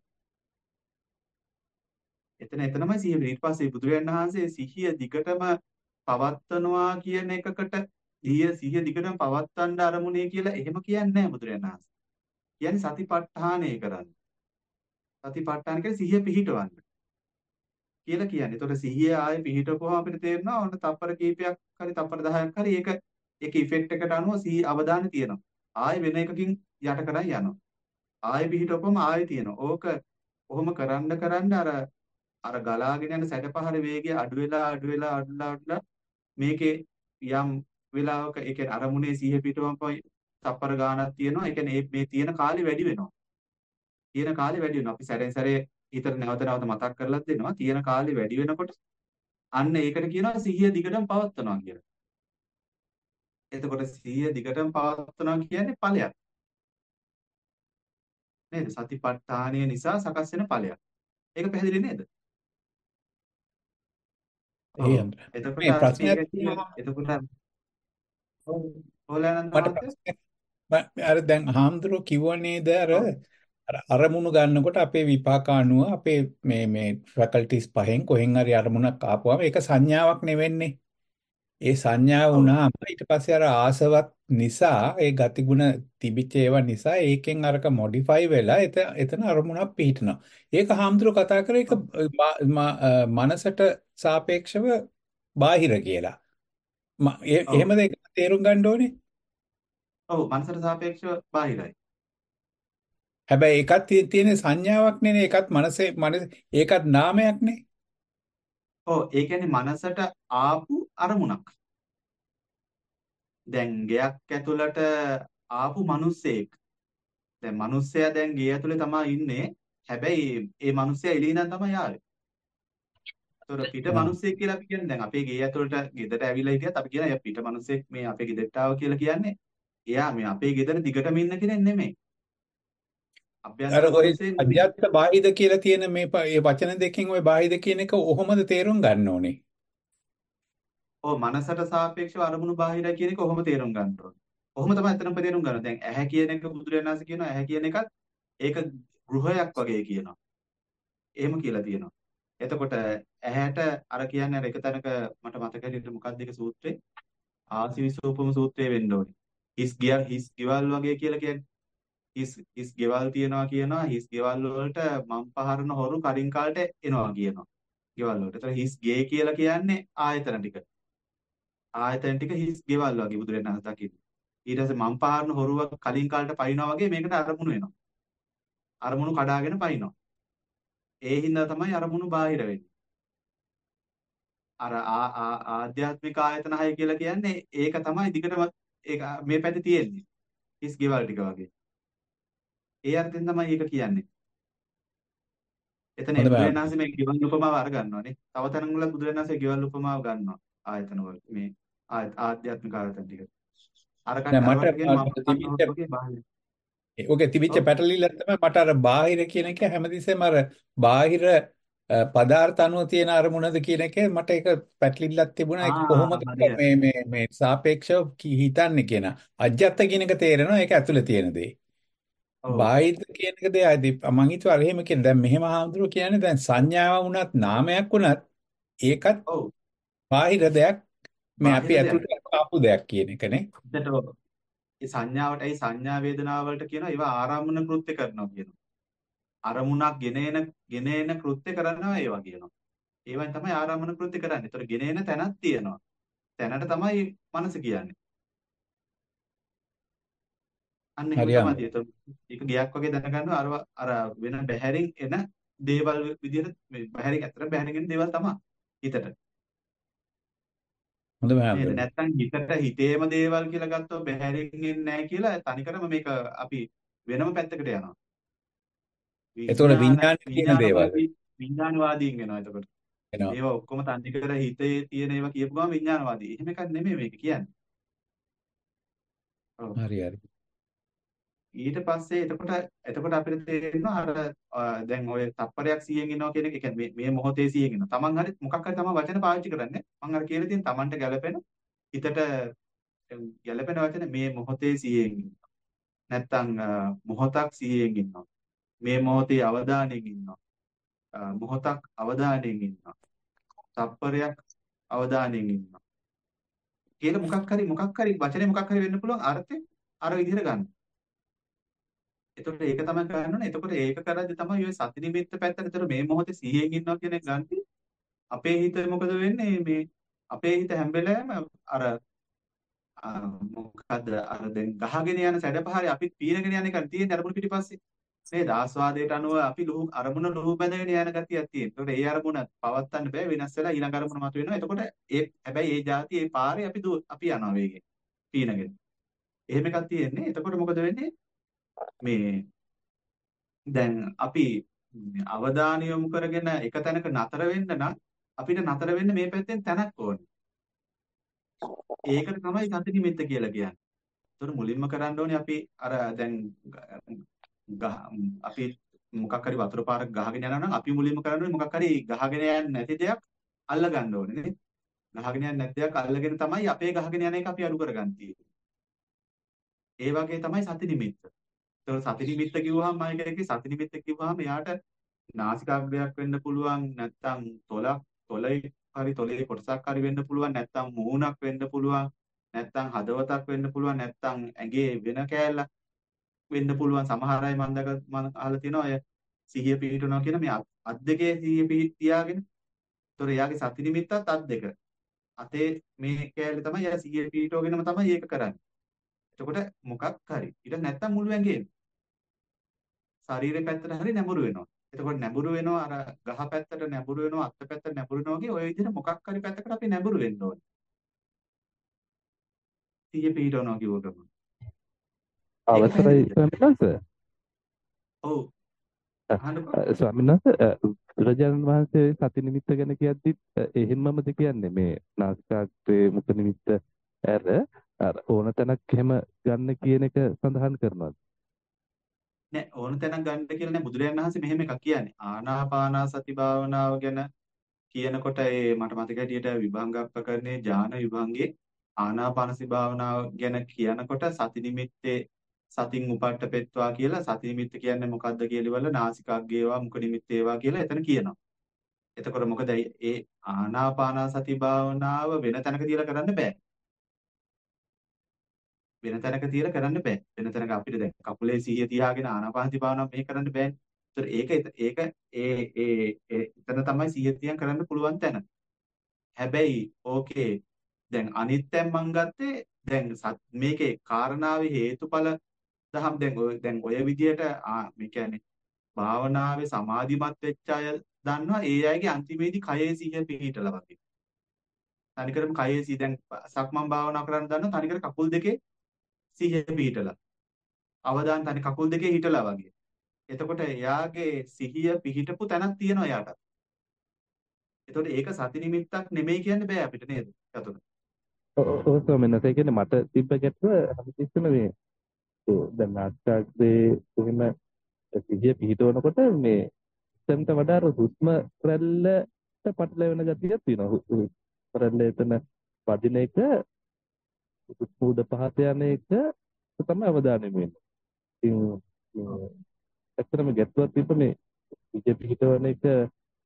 එතන එතනමයි සිහිය පිහිට. ඊට පස්සේ බුදුරජාණන් වහන්සේ සිහිය දිගටම පවත්වනවා කියන එකකට සිහිය සිහිය දිගටම පවත්වන්න අරමුණේ කියලා එහෙම කියන්නේ නැහැ බුදුරජාණන් වහන්සේ. කියන්නේ සතිපට්ඨානය කරන්න. සතිපට්ඨාන කියන්නේ සිහිය පිහිටවන්න කියලා කියන්නේ. ඒතකොට සිහිය ආයේ පිහිටවපුවම අපිට තේරෙනවා ඔන්න තප්පර කීපයක් හරි තප්පර දහයක් හරි ඒක ඒක ඉෆෙක්ට් එකට අනුව සිහි අවධානය තියෙනවා. ආයේ වෙන එකකින් යට කරන් යනවා. ආයේ පිහිටවපුවම ආයේ තියෙනවා. ඕක කොහොම කරන්න කරන්න අර අර ගලාගෙන යන සැඩපහර වේගය අඩු වෙලා අඩු වෙලා අඩු වෙලා අඩු වෙලා මේකේ යම් වෙලාවක ඒ කියන්නේ අරමුණේ සිහිය පිහිටවම තප්පර ගාණක් තියෙනවා. ඒ කියන්නේ මේ තියෙන කාලේ වැඩි වෙනවා. තියෙන කාලේ වැඩි වෙනවා. අපි සැරෙන් සැරේ හිතට නැවත නැවත මතක් කරලා දෙනවා. තියෙන කාලේ වැඩි වෙනකොට අන්න ඒකට කියනවා සිහිය දිගටම පවත්වනවා කියලා. එතකොට සිහිය දිගටම පවත්වනවා කියන්නේ ඵලයක් නේද? සතිපට්ඨානය නිසා සකස් වෙන ඵලයක්. ඒක පැහැදිලි නේද? ඒ ඔව්. හඳුනන්නේ. එතකොට මේ අපි ප්‍රශ්නයක් ඒක කිය තියෙනවා. එතකොට ඔව්. ඕලෑනන්ද මට මහත්තයා ප්‍රශ්නයක් ම- අර දැන් හාමුදුරුවෝ කිව්ව නේද අර ඔව් අර අරමුණු ගන්නකොට අපේ විපාක අනුව අපේ මේ මේ ෆැකල්ටිස් පහෙන් කොහෙන් හරි අරමුණක් ආපුවම ඒක සංඥාවක් නෙවෙන්නේ. ඒ සංඥාව ඔව් වුණාම ඊට පස්සේ අර ආසවත් නිසා ඒ ගතිගුණ තිබිච්ච ඒවා නිසා ඒකෙන් අරක මොඩිෆයි වෙලා එත, එතන අරමුණක් පිහිටනවා. ඒක හාමුදුරුවෝ කතා කරේ ඒක ඔව් මා- මා- අ, මනසට සාපේක්ෂව බාහිර කියලා. ම- ඒ- ඔව් එහෙමද ඒක තේරුම් ගන්න ඕනේ. ඔව් මනසට සාපේක්ෂව බාහිරයි. හැබැයි ඒකත් තිය- තියෙන සංඥාවක් නේ ඒකත් මනසේ මනස ඒකත් නාමයක් නේ. ඔව් ඒ කියන්නේ මනසට ආපු අරමුණක්. දැන් ගෙයක් ඇතුළට ආපු මිනිස්සෙක්. දැන් මිනිස්සයා දැන් ගේ ඇතුලේ තමයි ඉන්නේ. හැබැයි ඒ මිනිස්සයා එළිය ඉඳන් තමයි ආවේ. ඒතොර පිට ආ. මිනිස්සෙක් කියලා අපි කියන්නේ දැන් අපේ ගේ ඇතුළට ගෙදර ඇවිල්ලා හිටියත් අපි කියන අය පිට මිනිස්සෙක් මේ අපේ ගෙදරට ආවා කියලා කියන්නේ එයා මේ අපේ ගෙදර දිගටම ඉන්න කෙනෙක් නෙමෙයි. අර අභ්‍යන්තර ඔය මිනිස්සෙක් නෙමෙයි. අජ්ජත් බාහිද කියලා තියෙන මේ ප- ඒ වචන දෙකෙන් ඔය බාහිද කියන එක ඔහොමද තේරුම් ගන්න ඕනේ. ඔව් මනසට සාපේක්ෂව අරමුණු බාහිරයි කියන එක කොහොම තේරුම් ගන්න ඕනේ. කොහොම තමයි එතනම තේරුම් ගන්න. දැන් ඇහැ කියන එක බුදුරජාණන් වහන්සේ කියනවා ඇහැ කියන එකත් ඒක ගෘහයක් වගේ කියනවා. එහෙම කියලා තියෙනවා. එතකොට ඇහැට අර කියන්නේ අර එක තැනක මට මතක හිටිට මොකක්ද ඒක සූත්‍රේ? ආසීවිසෝපම සූත්‍රය වෙන්න ඕනේ. හිස් ගිය හිස් ගෙවල් වගේ කියලා කියන්නේ. හිස් හිස් ගෙවල් තියනවා කියනවා. හිස් ගෙවල් වලට මම් පහරන හොරු කරින් කාලට එනවා කියනවා. ගෙවල් වලට. ඒතර හිස් ගේ කියලා කියන්නේ ආයතන ටික. ආයතන ටික හිස් ගෙවල් වගේ බුදුරජාණන් වහන්සේ දකින්නේ. ඊට පස්සේ මම් පහරන හොරුව කලින් කාලට පයින්නවා වගේ මේකට අරමුණු වෙනවා. අරමුණු කඩාගෙන පයින්නවා. ඒ හින්දා තමයි අරමුණු බාහිර වෙන්නේ. අර ආ- ආ- ආධ්‍යාත්මික ආයතන හය කියලා කියන්නේ ඒක තමයි දිගටම ඒක මේ පැත්තේ තියෙන්නේ. හිස් ගෙවල් ටික වගේ. ඒ අර්ථයෙන් තමයි ඒක කියන්නේ. එතන හොඳයි. බුදුරජාණන් වහන්සේ මේ ගෙවල් උපමාව අර ගන්නවානේ. තව තැනක වල බුදුරජාණන් වහන්සේ ගෙවල් උපමාව ගන්නවා. ආයතන වල මේ ආ- ආධ්‍යාත්මික ආයතන ටික. අරකට දැන් මට අරවට කියන්නේ මම මට කන්නවල තිබිච්ච වගේ බාහිර. ඔගේ තිබිච්ච ඔව් පැටලිල්ල තමයි මට අර බාහිර කියන එක හැමතිස්සෙම අර බාහිර අ, පදාර්ථ අණුව තියෙන අරමුණද කියන එක මට ඒක පැටලිල්ලක් තිබුණා ඒක ආ කොහොමද හරියට. මේ මේ මේ සාපේක්ෂව කි- හිතන්නේ කියන අජ්ජත් කියන එක තේරෙනවා ඒක ඇතුලේ තියෙන දේ. ඔව් බාහිර කියන එක දේ අදි මං හිතුවා අර එහෙම කියන දැන් මෙහෙම හාමුදුරුවෝ කියන්නේ දැන් සංඥාව වුණත් නාමයක් වුණත් ඒකත් ඔව් බාහිර දෙයක් මේ අපි බාහිර දෙයක්. ඇතුළට ආපු දෙයක් කියන එකනේ. එතකොට ඒ සංඥාවට ඒ සංඥා වේදනා වලට කියනවා ඒවා ආරම්මන කෘත්‍ය කරනවා කියනවා. අරමුණක් ගෙන එන ගෙන එන කෘත්‍ය කරනවා ඒවා කියනවා. ඒවෙන් තමයි ආරම්මන කෘත්‍ය කරන්නේ. ඒතකොට ගෙන එන තැනක් තියෙනවා. තැනට තමයි මනස කියන්නේ. අන්න එහෙම හරි තමයි අම්මෝ. තියෙන්නේ. ඒක ගියක් වගේ දැනගන්නවා අර අර වෙන බැහැරින් එන දේවල් විදිහට මේ බැහැරින් ඇත්තට බැහැරින් එන දේවල් තමයි හිතට. හොඳම නේද? හැමදෙම. නැත්තම් හිතට හිතේම දේවල් කියලා ගත්තොත් බැහැරින් එන්නේ නැහැ කියලා තනිකරම මේක අපි වෙනම පැත්තකට යනවා. එතකොට විඥාන විඥානේ කියන දේවල් විඥානවාදී විඥානවාදීන් වෙනවා එතකොට. වෙනවා. ඒවා ඔක්කොම තනිකර හිතේ තියෙන ඒවා කියපු ගමන් විඥානවාදී. එහෙම එකක් නෙමෙයි මේක කියන්නේ. ඔව්. හරි හරි. ඊට පස්සේ එතකොට එතකොට අපිට තේරෙනවා අර අ, දැන් ඔය තප්පරයක් සිහියෙන් ඉන්නවා කියන එක ඒ කියන්නේ මේ මේ මොහොතේ සිහියෙන් ඉන්නවා. Taman හරි මොකක් හරි තමයි වචන පාවිච්චි කරන්නේ. මම අර කියලා තියෙන Tamanට ගැළපෙන හිතට ගැළපෙන වචන මේ මොහොතේ සිහියෙන් ඉන්නවා. නැත්තම් අ, මොහොතක් සිහියෙන් ඉන්නවා. මේ මොහොතේ අවධානයෙන් ඉන්නවා. අ, මොහොතක් අවධානයෙන් ඉන්නවා. තප්පරයක් අවධානයෙන් ඉන්නවා. කියලා මොකක් හරි මොකක් හරි වචනේ මොකක් හරි වෙන්න පුළුවන් අර්ථය අර විදිහට ගන්න. එතකොට ඒක තමයි කරන්න ඕනේ. එතකොට ඒක කරද්දි තමයි ඔය සති නිමිත්ත පැත්තට එතකොට මේ මොහොතේ සිහියෙන් ඉන්නවා කියන එක ගන්න. අපේ හිත මොකද වෙන්නේ මේ අපේ හිත හැම වෙලාවෙම අර ආ, මොකද්ද අර දැන් ගහගෙන යන සැඩපහරේ අපිත් පීනගෙන යන එකක් තියෙන්නේ අරමුණු පිටිපස්සේ. නේද? ආස්වාදයට අනුව අපි ලුහු අරමුණ ලුහු බැඳගෙන යන ගතියක් තියෙනවා. එතකොට ඒ අරමුණ පවත්වන්න බෑ වෙනස් වෙලා ඊළඟ අරමුණ මතුවෙනවා. එතකොට ඒ හැබැයි ඒ જાති ඒ පාරේ අපි දු- අපි යනවා වේගෙන් පීනගෙන. එහෙම එකක් තියෙන්නේ. එතකොට මොකද වෙන්නේ? මේ දැන් අපි අවධානය යොමු කරගෙන එක තැනක නතර වෙන්න නම් අපිට නතර වෙන්න මේ පැත්තෙන් තැනක් ඕනේ. ඒකට තමයි සති නිමිත්ත කියලා කියන්නේ. ඒතර මුලින්ම කරන්න ඕනේ අපි අර දැන් ගහ අපි මොකක් හරි වතුර පාරක් ගහගෙන යනවා නම් අපි මුලින්ම කරන්න ඕනේ මොකක් හරි ගහගෙන යන්නේ නැති දෙයක් අල්ල ගන්න ඕනේ නේ. ගහගෙන යන්නේ නැති දෙයක් අල්ලගෙන තමයි අපේ ගහගෙන යන එක අපි අඩු කරගන්න තියෙන්නේ. ඒ වගේ තමයි සති නිමිත්ත. ඒතකොට සති නිමිත්ත කිව්වහම මම කියන්නේ සති නිමිත්ත කිව්වහම එයාට නාසිකාග්‍රයක් වෙන්න පුළුවන් නැත්නම් තොලක් තොලේ හරි තොලේ කොටසක් හරි වෙන්න පුළුවන් නැත්නම් මූණක් වෙන්න පුළුවන් නැත්නම් හදවතක් වෙන්න පුළුවන් නැත්නම් ඇඟේ වෙන කෑල්ලක් වෙන්න පුළුවන් සමහර අය මම දැක මම අහලා තියෙනවා ඔය සිහිය පිහිටනවා කියන මේ අත් අත් දෙකේ සිහිය පිහිට තියාගෙන ඒතොර එයාගේ සති නිමිත්තත් අත් දෙක අතේ මේ කෑල්ල තමයි එයා සිහිය පිහිටවගෙනම තමයි ඒක කරන්නේ එතකොට මොකක් හරි ඊට නැත්නම් මුළු ඇඟේම ශරීරේ පැත්තට හරි නැඹුරු වෙනවා. එතකොට නැඹුරු වෙනවා අර ගහ පැත්තට නැඹුරු වෙනවා අත්ත පැත්තට නැඹුරු වෙනවා වගේ ඔය විදිහට මොකක් හරි පැත්තකට අපි නැඹුරු වෙන්න ඕනේ. සිහිය පිහිටවනවා කිව්වකම. ඒක අවසරයි පැහැදිලිද? ස්වාමීන් වහන්සේ. ඔව්. අ, අහන්නකෝ. අ, ස්වාමීන් වහන්සේ අ, බුදුරජාණන් වහන්සේ සති නිමිත්ත ගැන කියද්දිත් අ, එහෙම්මමද කියන්නේ මේ නාසිකාග්‍රේ මුඛ නිමිත්ත ඇර අර ඕන තැනක් එහෙම ගන්න කියන එක සඳහන් කරනවා. නෑ ඕන තැනක් ගන්න කියලා නෑ බුදුරජාණන් වහන්සේ මෙහෙම එකක් කියන්නේ. ආනාපානසති භාවනාව ගැන කියනකොට ඒ මට මතක හැටියට විභංග ප්‍රකරණේ ඥාන විභංගේ ආනාපානසති භාවනාව ගැන කියනකොට සති නිමිත්තේ සතින් උපට්ඨපෙත්වා කියලා සති නිමිත්ත කියන්නේ මොකද්ද කියලා ඉවල නාසිකාග්ගේවා මුඛ නිමිත්තේවා කියලා එතන කියනවා. එතකොට මොකද ඒ ආනාපානසති භාවනාව වෙන තැනක තියලා කරන්න බෑ. වෙන තැනක තියලා කරන්න බෑ. වෙන තැනක අපිට දැන් කකුලේ සිහිය තියාගෙන ආනාපානසති භාවනාව මෙහෙ කරන්න බෑනේ. ඒතර ඒක ඒක ඒ ඒ ඒ එතන තමයි සිහිය තියන් කරන්න පුළුවන් තැන. හැබැයි ඕකේ දැන් අනිත්යෙන් මං ගත්තේ දැන් මේකේ කාරණාවේ හේතුඵල දහම් දැන් ඔය දැන් ඔය විදියට මේ කියන්නේ භාවනාවේ සමාධිමත් වෙච්ච අය දන්නවා ඒ අයගේ අන්තිමේදී කයේ සිහිය පිහිටලා වගේ. තනිකරම කයේ සිහිය දැන් සක්මන් භාවනා කරන්න දන්නවා තනිකර කකුල් දෙකේ සිහිය පිහිටලා. අවදාන තනි කකුල් දෙකේ හිටලා වගේ. එතකොට එයාගේ සිහිය පිහිටපු තැනක් තියෙනවා එයාට. එතකොට ඒක සති නිමිත්තක් නෙමෙයි කියන්න බෑ අපිට නේද? යතුන. ඔව් ස්වාමීන් වහන්සේ කියන්නේ මට තිබ්බ ගැටුව හැමතිස්සෙම මේ ඔව්, දැන් නාසිකාග්‍රේ එහෙම සිහිය පිහිටවනකොට මේ ඉස්සෙන්ට වඩා අර හුස්ම රැල්ලට පටලැවෙන ගතියක් තියෙනවා. හුස්ම රැල්ල එතන වදින එක හුස්ම උඩ පහත යන එක තමයි අවධානය වෙන්නේ. ඉතින් ඇත්තටම ගැටුවක් තිබ්බ මේ සිහිය පිහිටවන එක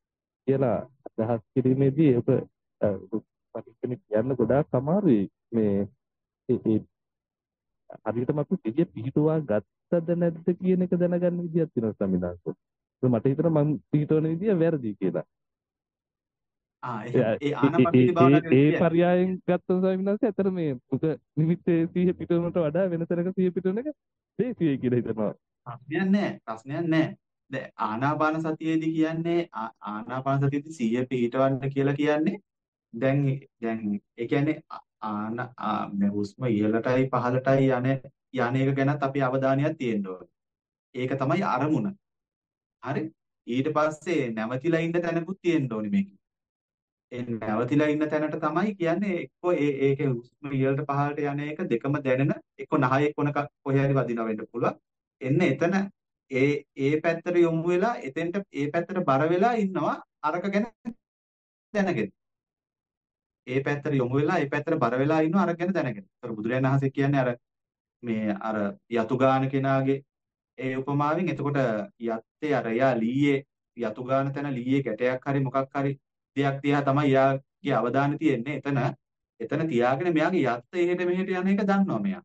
කියලා අදහස් කිරීමේදී ඔබ පරික්ෂණ කියන්න ගොඩාක් අමාරුයි. මේ ඒ ඒ හරියටම අපි සිහිය පිහිටුවා ගත්තද නැද්ද කියන එක දැනගන්න විදියක් තියෙනවා සමිනාංශ. මට හිතෙනවා මම පිහිටවන විදිය වැරදි කියලා. ආ ඒ එහෙම ඒ ඒ ආනාපානසති ඒ භාවනා ඒ කියන්නේ පරයයන් ගත්තොත් ස්වාමීන් ඇතර මේ මුක නිමිත්තේ සිහිය පිටවනට වඩා වෙන තැනක සිහිය පිටවන එක දේශියයි කියලා හිතනවා. ප්‍රශ්නයක් නැහැ ප්‍රශ්නයක් නැහැ. දැන් ආනාපාන සතියේදී කියන්නේ ආ- ආනාපාන සතියේදී සිහිය පිහිටවන්න කියලා කියන්නේ දැන් දැන් ඒ කියන්නේ ආ- ආන ආ- මේ හුස්ම ඉහළටයි පහළටයි යන යන එක ගැනත් අපි අවධානයක් තියෙන්න ඕනේ. ඒක තමයි අරමුණ. හරි? ඊට පස්සේ නැවතිලා ඉන්න තැනකුත් තියෙන්න ඕනේ මේකේ. ඒ නැවතිලා ඉන්න තැනට තමයි කියන්නේ එක්ක ඒ ඒකේ හුස්ම ඉහළට පහළට යන එක දෙකම දැනෙන එක්ක නහයේ කොනක කොහේ හරි වදිනවා වෙන්න පුළුවන්. එන්න එතන ඒ ඒ පැත්තට යොමු වෙලා එතෙන්ට ඒ පැත්තට බර වෙලා ඉන්නවා අරක ගැන දැනගෙන. ඒ පැත්තට යොමු වෙලා ඒ පැත්තට බර වෙලා ඉන්නවා අරක ගැන දැනගෙන. ඒතර බුදුරජාණන් වහන්සේ කියන්නේ අර මේ අර යතු ගාන කෙනාගේ ඒ උපමාවෙන් එතකොට යත්තේ අර යා ලීයේ යතු ගාන තැන ලීයේ ගැටයක් හරි මොකක් හරි දෙයක් තියා තමයි යාගේ අවධානය තියෙන්නේ එතන එතන තියාගෙන මෙයාගේ යත්ත එහෙට මෙහෙට යන එක දන්නවා මෙයා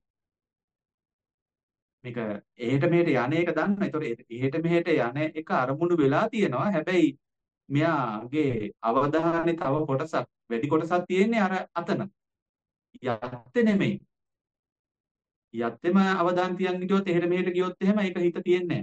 මේක එහෙට මෙහෙට යන එක දන්නවා ඒතකොට එහෙට මෙහෙට යන එක අරමුණු වෙලා තියෙනවා හැබැයි මෙයාගේ අවධානය තව කොටසක් වැඩි කොටසක් තියෙන්නේ අර අතන යත්තේ නෙමෙයි යත්තේම අවධානය තියන් හිටියොත් එහෙට මෙහෙට ගියොත් එහෙම ඒක හිත තියෙන්නේ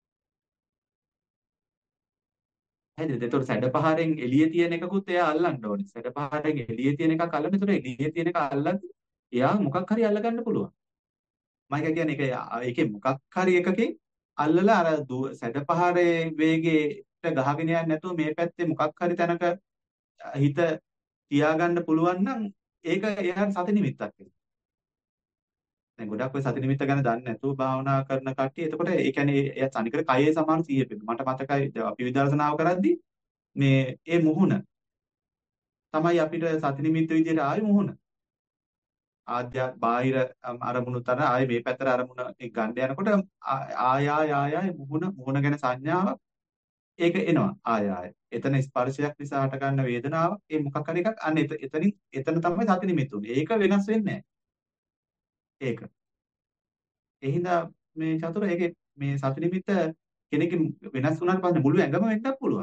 නැහැ හරිද? ඒතකොට සැඩපහරෙන් එළියේ තියෙන එකකුත් එයා අල්ලන්න ඕනේ. සැඩපහරෙන් එළියේ තියෙන එකක් අල්ලන්න. ඒතකොට එළියේ තියෙන එක අල්ලද්දි එයා මොකක් හරි අල්ලගන්න පුළුවන්. මම එක කියන්නේ ඒක ඒකේ මොකක් හරි එකකින් අල්ලලා අර සැඩපහරේ වේගයට ගහගෙන යන්නේ නැතුව මේ පැත්තේ මොකක් හරි තැනක හිත තියාගන්න පුළුවන් නම් ඒක එයාට සති නිමිත්තක් වෙනවා. දැන් ගොඩක් ඔය සති නිමිත්ත ගැන දන්නේ නැතුව භාවනා කරන කට්ටිය එතකොට ඒ කියන්නේ එයා තනිකර කයේ සමාන සිහිය පෙන්නනවා. මට මතකයි අපි විදර්ශනාව කරද්දී මේ ඒ මුහුණ තමයි අපිට සති නිමිත්ත විදියට ආවේ මුහුණ. ආද්‍ය බාහිර අරමුණු තර ආයේ මේ පැත්තට අරමුණ ගන්න යනකොට ආය ආය ආය මුහුණ මුහුණ ගැන සංඥාවක් ඒක එනවා ආය ආය. එතන ස්පර්ශයක් නිසා හට ගන්න වේදනාව ඒ මොකක් හරි එකක් අන්න එතනින් එතන තමයි සති නිමිත්ත උනේ. ඒක වෙනස් වෙන්නේ නැහැ. ඒක. ඒ හින්දා මේ චතුර ඒකේ මේ සති නිමිත්ත කෙනෙක්ගේ වෙනස් වුණාට පස්සේ මුළු ඇඟම වෙන්නත් පුළුවන්.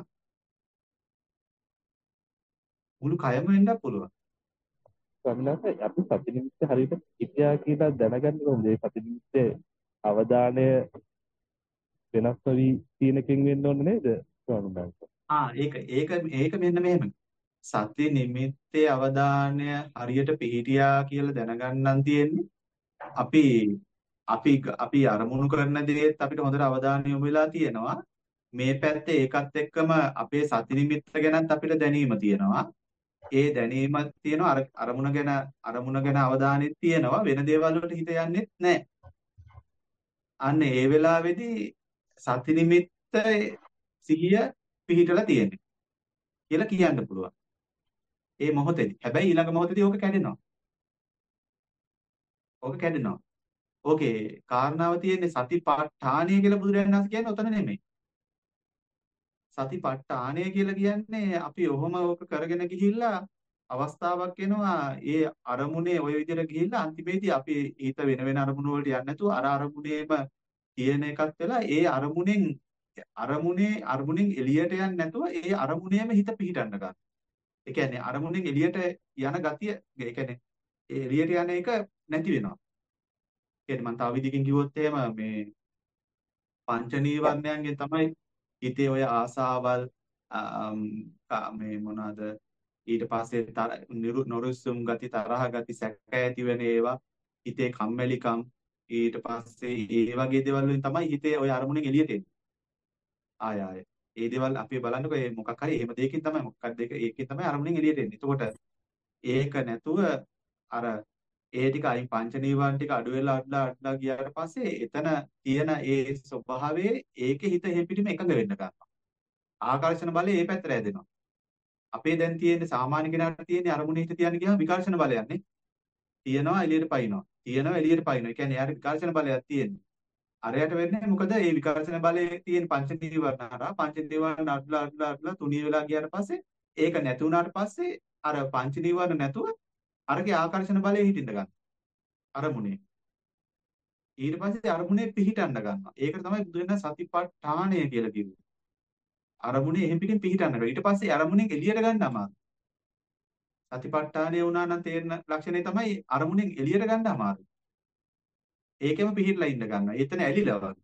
මුළු කයම වෙන්නත් පුළුවන්. ස්වාමීන් අපි සති නිමිත්ත හරියට ඉතියා කියලා දැනගන්න ඕනේ. සති නිමිත්තේ අවධානය වෙනස් වෙවි තියෙනකින් වෙන්න ඕනේ නේද ස්වාමීන් ආ ඒක ඒක ඒක මෙන්න මෙහෙම. සති නිමිත්තේ අවධානය හරියට පිහිටියා කියලා දැනගන්නන් තියෙන්නේ. අපි අපි අපි අරමුණු කරන දේත් අපිට හොඳට අවධානය යොමු වෙලා තියෙනවා. මේ පැත්තේ ඒකත් එක්කම අපේ සති නිමිත්ත ගැනත් අපිට දැනීම තියෙනවා. ඒ දැනීම තියෙනවා අර අරමුණ ගැන අරමුණ ගැන අවධානයක් තියෙනවා. වෙන දේවල් වලට හිත යන්නේත් නැහැ. අන්න ඒ වෙලාවේදී සති නිමිත්ත සිහිය පිහිටලා තියෙන්නේ කියලා කියන්න පුළුවන්. ඒ මොහොතේදී. හැබැයි ඊළඟ මොහොතේදී ඕක කැඩෙනවා. ඕක කැඩෙනවා. ඕකේ කාරණාව තියෙන්නේ සතිපට්ඨානය කියලා බුදුරජාණන් වහන්සේ කියන්නේ ඔතන නෙමෙයි. සතිපට්ඨානය කියලා කියන්නේ අපි ඔහොම ඕක කරගෙන ගිහිල්ලා අවස්ථාවක් එනවා ඒ අරමුණේ ওই විදිහට ගිහිල්ලා අන්තිමේදී අපි හිත වෙන වෙන අරමුණු වලට යන්නේ නැතුව අර අරමුණේම තියෙන එකක් වෙලා ඒ අරමුණෙන් අරමුණේ අරමුණෙන් එළියට යන්නේ නැතුව ඒ අරමුණේම හිත පිහිටන්න ගන්න. ඒ කියන්නේ අරමුණෙන් එළියට යන ගතිය ඒ කියන්නේ ඒ එළියට යන එක නැති වෙනවා. කියන්නේ මම තව විදිහකින් කිව්වොත් එහෙම මේ පංච නීවරණයන්ගෙන් තමයි හිතේ ඔය ආසාවල් මේ මොනවාද ඊට පස්සේ නොරුසුම් ගති තරහ ගති සැක ඇති වෙන ඒවා හිතේ කම්මැලිකම් ඊට පස්සේ ඒ වගේ දේවල් වලින් තමයි හිතේ ඔය අරමුණෙන් එළියට එන්නේ ආය ආය ඒ දේවල් අපි බලන්නකෝ ඒ මොකක් හරි එහෙම දෙයකින් තමයි මොකක්ද ඒක ඒකෙන් තමයි අරමුණෙන් එළියට එන්නේ එතකොට ඒක නැතුව අර ඒ ටික අයින් පංච නීවරණ ටික අඩු වෙලා අඩලා අඩලා ගියාට පස්සේ එතන තියෙන ඒ ස්වභාවයේ ඒකේ හිත හැපිටීම එකඟ වෙන්න ගන්නවා. ආකර්ෂණ බලය ඒ පැත්තට ඇදෙනවා. අපේ දැන් තියෙන සාමාන්‍ය කෙනාට තියෙන අරමුණේ හිත තියන්න ගියාම විකර්ෂණ බලයක්නේ. තියනවා එළියට පයින්නවා. තියනවා එළියට පයින්නවා. ඒ කියන්නේ යාර විකර්ෂණ බලයක් තියෙන්නේ. අරයට වෙන්නේ මොකද මේ විකර්ෂණ බලයේ තියෙන පංච නීවරණ හරහා පංච නීවරණ අඩලා අඩලා අඩලා තුනී වෙලා ගියාට පස්සේ ඒක නැති වුණාට පස්සේ අර පංච නීවරණ නැතුව අරගේ ආකර්ෂණ බලය හිටින්න ගන්න. අරමුණේ. ඊට පස්සේ අරමුණේ පිහිටන්න ගන්නවා. ඒකට තමයි බුදුරජාණන් සතිපට්ඨානය කියලා කිව්වේ. අරමුණේ එහෙම් පිටින් පිහිටන්න ගන්නවා. ඊට පස්සේ අරමුණෙන් එළියට ගන්න අමාරු. සතිපට්ඨානය වුණා නම් තේරෙන ලක්ෂණය තමයි අරමුණෙන් එළියට ගන්න අමාරු. ඒකෙම පිහිටලා ඉන්න ගන්නවා. එතන ඇලිලා වගේ.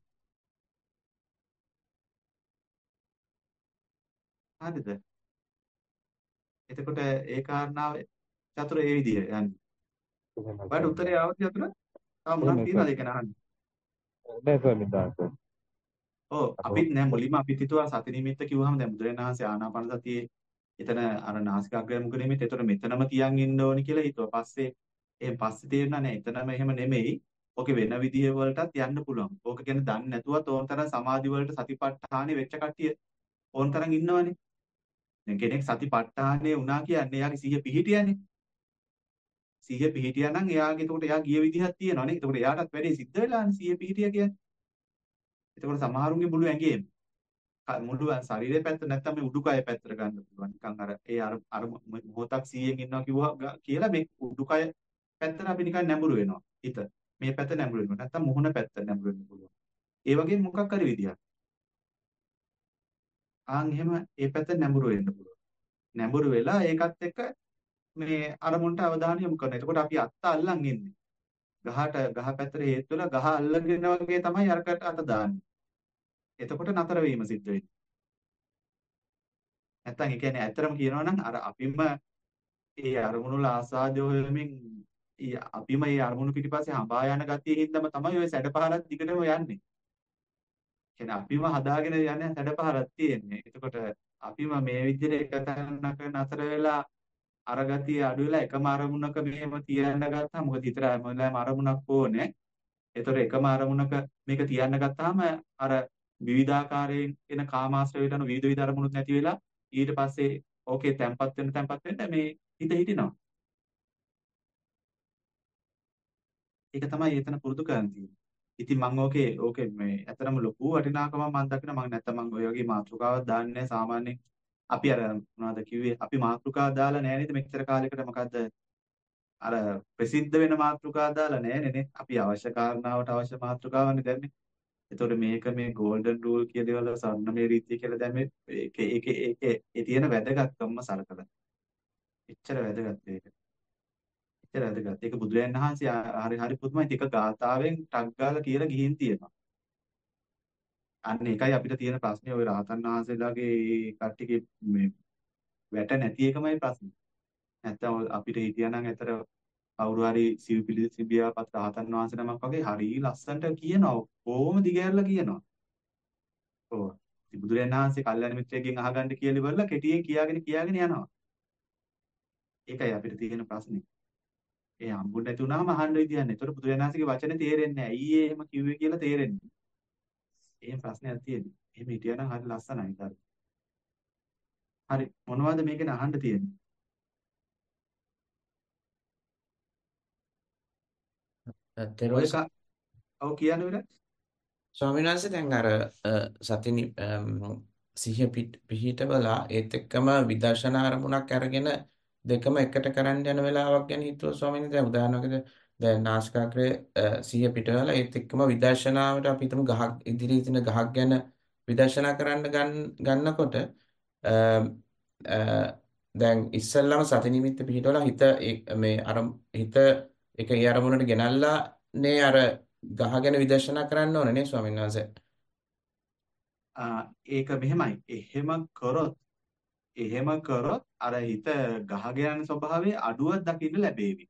හරිද? එතකොට ඒ කාරණාව චතුර ඒ විදිය යන්නේ. එහෙමයි ඔයාලට ස්වාමීන් උත්තරේ ආවද චතුර? තව මොනවද එහෙමයි තියෙනවද ස්වාමීන් ඒක නහන්න? නෑ ස්වාමීන් වහන්සේ. ඔව් අර අපිත් නෑ මුලින්ම අපිත් හිතුවා සති නිමිත්ත කිව්වහම දැන් බුදුරජාණන් වහන්සේ ආනාපාන සතියේ එතන අර නාසිකාග්‍රය මුඛ නිමිත්ත එතකොට මෙතනම තියන් ඉන්න ඕනි කියලා හිතුවා. පස්සේ එහෙන් පස්සේ තේරුණා නෑ එතනම එහෙම නෙමෙයි. ඕකේ වෙන විදිහ වලටත් යන්න පුළුවන්. ඕක ගැන දන්නේ නැතුවත් ඕනතරම් සමාධි වලට සතිපට්ඨානෙ වෙච්ච කට්ටිය ඕනතරම් ඉන්නවනේ. දැන් කෙනෙක් සතිපට්ඨානෙ වුණා කියන්නේ එයාගේ සිහිය පිහිටියනේ. සිහිය පිහිටියා නම් එයාගේ එතකොට එයා ගිය විදිහක් තියෙනවනේ. එතකොට එයාටත් වැඩේ සිද්ධ වෙලානේ සිහිය පිහිටියා කියන්නේ. එතකොට සමහරුන්ගේ මුළු ඇඟේම ක- මුළු ශරීරයේ පැත්ත නැත්තම් මේ උඩුකය පැත්තට ගන්න පුළුවන්. නිකන් අර ඒ අර අර මොහොතක් සිහියෙන් ඉන්නවා කිව්වා ග- කියලා මේ උඩුකය පැත්තට අපි නිකන් නැඹුරු වෙනවා. හිත. මේ පැත්ත නැඹුරු වෙනවා. නැත්තම් මුහුණ පැත්ත නැඹුරු වෙන්න පුළුවන්. ඒ වගේ මොකක් හරි විදියක්. ආන් එහෙම ඒ පැත්ත නැඹුරු වෙන්න පුළුවන්. නැඹුරු වෙලා ඒකත් එක්ක මේ අරමුණට අවධානය යොමු කරනවා. එතකොට අපි අත්ත අල්ලන් ඉන්නේ. ගහට ගහ පැත්තට හේතු වෙලා ගහ අල්ලගෙන වගේ තමයි අරකට අත දාන්නේ. එතකොට නතර වීම සිද්ධ වෙන්නේ. නැත්තම් ඒ කියන්නේ ඇත්තටම කියනවා නම් අර අපිම ඒ අරමුණු වල ආස්වාදය හොයමින් ඒ අපිම ඒ අරමුණු පිටිපස්සේ හඹා යන ගතිය හින්දාම තමයි ওই සැඩපහරක් දිගටම යන්නේ. කියන්නේ අපිම හදාගෙන යන සැඩපහරක් තියෙන්නේ. එතකොට අපිම මේ විදිහට එක තැනක නතර වෙලා අර ගතිය අඩු වෙලා එකම අරමුණක මෙහෙම තියන්න ගත්තාම මොකද හිතට හැම වෙලාවෙම අරමුණක් ඕනේ. ඒතර එකම අරමුණක මේක තියන්න ගත්තාම අර විවිධාකාරයෙන් එන කාමාශ්‍රවයට අනුව විවිධ විවිධ අරමුණුත් නැති වෙලා ඊට පස්සේ ඕකේ තැම්පත් වෙන තැම්පත් වෙන්න මේ හිත හිටිනවා. ඒක තමයි එතන පුරුදු කරන් තියෙන්නේ. ඉතින් මම ඕකේ ඕකේ මේ ඇත්තටම ලොකු වටිනාකමක් මම දකිනවා. මම නැත්තම් මම ඔය වගේ මාතෘකාවක් දාන්නේ නැහැ සාමාන්‍යයෙන්. අපි අර මොනවද කිව්වේ අපි මාතෘකාවක් දාලා නැහැ නේද මෙච්චර කාලයකට මොකද්ද අර ප්‍රසිද්ධ වෙන මාතෘකාවක් දාලා නැහැ නේ. අපි අවශ්‍ය කාරණාවට අවශ්‍ය මාතෘකාවන්නේ දැම්මේ. එතකොට මේක මේ ගෝල්ඩන් රූල් කියලා දේවල් ස්වර්ණමය රීතිය කියලා දැම්මේ ඒක ඒක ඒක ඒ තියෙන වැදගත්කම සලකලා. එච්චර වැදගත් ඒක. එච්චර වැදගත්. ඒක බුදුරජාණන් වහන්සේ ආ- හරි හරි පුදුමයි. ටික ගාතාවෙන් ටක් ගාලා කියලා ගිහින් තියෙනවා. අන්න ඒකයි අපිට තියෙන ප්‍රශ්නේ ওই රහතන් වහන්සේලාගේ කට්ටියගේ මේ වැට නැති එකමයි ප්‍රශ්නේ. නැත්තම් අපිට හිතියානම් ඇතර කවුරු හරි සිව්පිලි සිඹියාපත් රහතන් වහන්සේ නමක් වගේ හරි ලස්සනට කියනවා. කොහොම දිගහැරලා කියනවා. ඔව්. ඉතින් බුදුරජාණන් වහන්සේ කල්යාණ මිත්‍රයෙක්ගෙන් අහගන්න කියලා ඉවරලා කෙටියෙන් කියාගෙන කියාගෙන යනවා. ඒකයි අපිට තියෙන ප්‍රශ්නේ. ඒ හම්බුනේ නැති වුණාම අහන්න විදියක් නැහැ. ඒතකොට බුදුරජාණන් වහන්සේගේ වචනේ තේරෙන්නේ නැහැ. ඇයි ඒ එහෙම කිව්වේ කියලා තේරෙන්නේ නැහැ. එහෙම ප්‍රශ්නයක් තියෙන්නේ. එහෙම හිටියනම් හරි ලස්සනයි. හරි. හරි. මොනවද මේකෙන් අහන්න තියෙන්නේ? ඔය තෙරුවන් ක ඔව් කියන්න විරත්. ස්වාමීන් වහන්සේ දැන් අර අ, සතිනි අම්, සිහිය පිට- පිහිටවලා ඒත් එක්කම විදර්ශනා අරමුණක් අරගෙන දෙකම එකට කරන්න යන වෙලාවක් ගැන හිතුවා ස්වාමීන් වහන්සේ. දැන් උදාහරණයකට දැන් නාසිකාග්‍රේ අ, සිහිය පිටවලා ඒත් එක්කම විදර්ශනාවට අපි හිතමු ගහක් ඉදිරියේ තියෙන ගහක් ගැන විදර්ශනා කරන්න ගන්න ගන්නකොට අම්, අ, දැන් ඉස්සෙල්ලාම සති නිමිත්ත පිහිටවලා හිත ඒ- මේ අර හිත එක ඒ අරමුණට ගෙනල්ලා නේ අර ගහ ගැන විදර්ශනා කරන්න ඕනේ නේ ස්වාමීන් වහන්සේ. ආ ඒක මෙහෙමයි. එහෙම කරොත් එහෙම කරොත් අර හිත ගහගෙන යන ස්වභාවයේ අඩුවක් දකින්න ලැබේවි.